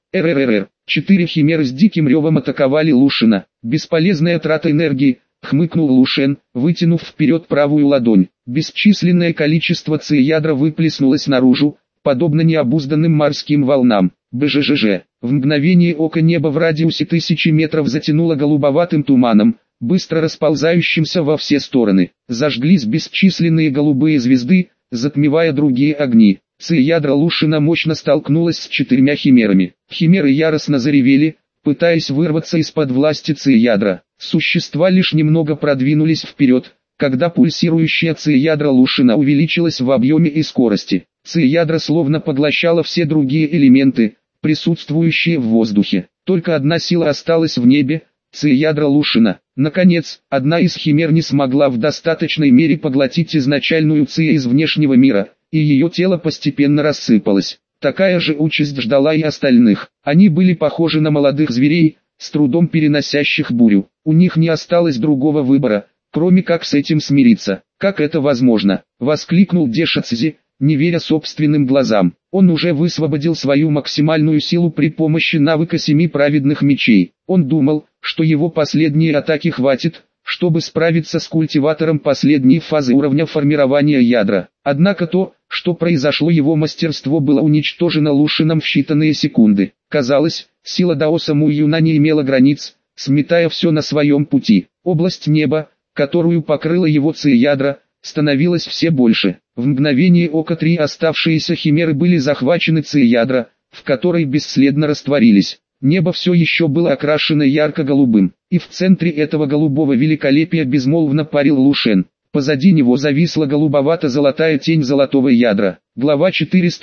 A: 4 химеры с диким ревом атаковали Лушина. Бесполезная трата энергии, хмыкнул Лушен, вытянув вперед правую ладонь. Бесчисленное количество ци-ядра выплеснулось наружу, подобно необузданным морским волнам. БЖЖЖ. В мгновение ока небо в радиусе 1000 метров затянуло голубоватым туманом, быстро расползающимся во все стороны. Зажглись бесчисленные голубые звезды, затмевая другие огни. Ци-ядра Лушина мощно столкнулась с 4 химерами. Химеры яростно заревели, пытаясь вырваться из-под власти Ци-ядра. Существа лишь немного продвинулись вперед, когда пульсирующая Ци-ядра Лушина увеличилась в объеме и скорости. Ци-ядра словно поглощала все другие элементы, присутствующие в воздухе. Только одна сила осталась в небе – Ци-ядра Лушина. Наконец, одна из химер не смогла в достаточной мере поглотить изначальную Ци из внешнего мира, и ее тело постепенно рассыпалось. Такая же участь ждала и остальных. Они были похожи на молодых зверей, с трудом переносящих бурю. У них не осталось другого выбора, кроме как с этим смириться. «Как это возможно?» – воскликнул Дешацзи, не веря собственным глазам. Он уже высвободил свою максимальную силу при помощи навыка 7 праведных мечей. Он думал, что его последние атаки хватит, чтобы справиться с культиватором последней фазы уровня формирования ядра. Однако то, что произошло, его мастерство было уничтожено Лушином в считанные секунды. Казалось, сила Даоса Муюна не имела границ, сметая все на своем пути. Область неба, которую покрыло его Ци-ядра, становилось все больше. В мгновение ока 3 оставшиеся химеры были захвачены Ци-ядра, в которой бесследно растворились. Небо все еще было окрашено ярко-голубым, и в центре этого голубого великолепия безмолвно парил Лушен. Позади него зависла голубовато-золотая тень золотого ядра. Глава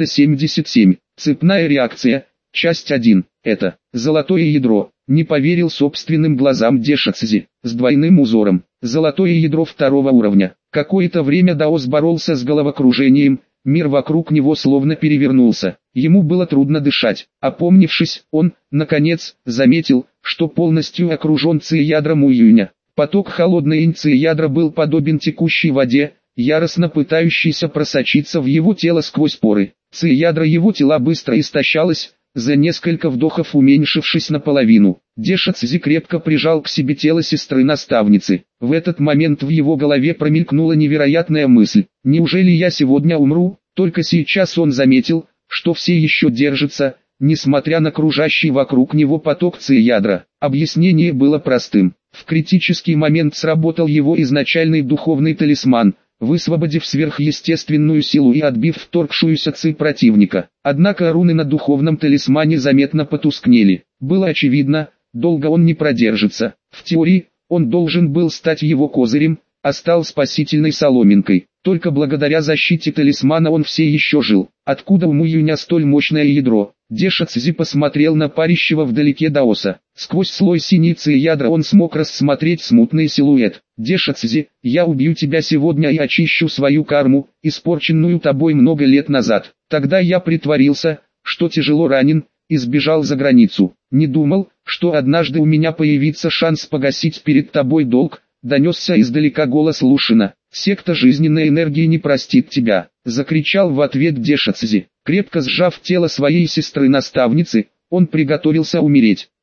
A: 477. Цепная реакция. Часть 1. Это золотое ядро. Не поверил собственным глазам Дешацзи. С двойным узором. Золотое ядро 2-го уровня. Какое-то время Даос боролся с головокружением, мир вокруг него словно перевернулся. Ему было трудно дышать. Опомнившись, он, наконец, заметил, что полностью окружен Ци-ядром Уюня. Поток холодной инь-Ци-ядра был подобен текущей воде, яростно пытающейся просочиться в его тело сквозь поры. Ци-ядра его тела быстро истощалось, за несколько вдохов уменьшившись наполовину. Дешацзи крепко прижал к себе тело сестры-наставницы. В этот момент в его голове промелькнула невероятная мысль. Неужели я сегодня умру? Только сейчас он заметил, что все еще держатся, несмотря на кружащий вокруг него поток Ци-ядра. Объяснение было простым. В критический момент сработал его изначальный духовный талисман, высвободив сверхъестественную силу и отбив вторгшуюся Ци противника. Однако руны на духовном талисмане заметно потускнели. Было очевидно, долго он не продержится. В теории, он должен был стать его козырем, а стал спасительной соломинкой. Только благодаря защите талисмана он все еще жил. Откуда у Муюня столь мощное ядро? Дешацзи посмотрел на парящего вдалеке Даоса. Сквозь слой синей Ци-ядра он смог рассмотреть смутный силуэт. «Дешацзи, я убью тебя сегодня и очищу свою карму, испорченную тобой много лет назад». Тогда я притворился, что тяжело ранен, и сбежал за границу. Не думал, что однажды у меня появится шанс погасить перед тобой долг. Донесся издалека голос Лушина. «Секта жизненной энергии не простит тебя», — закричал в ответ Дешацзи. Крепко сжав тело своей сестры-наставницы, он приготовился умереть.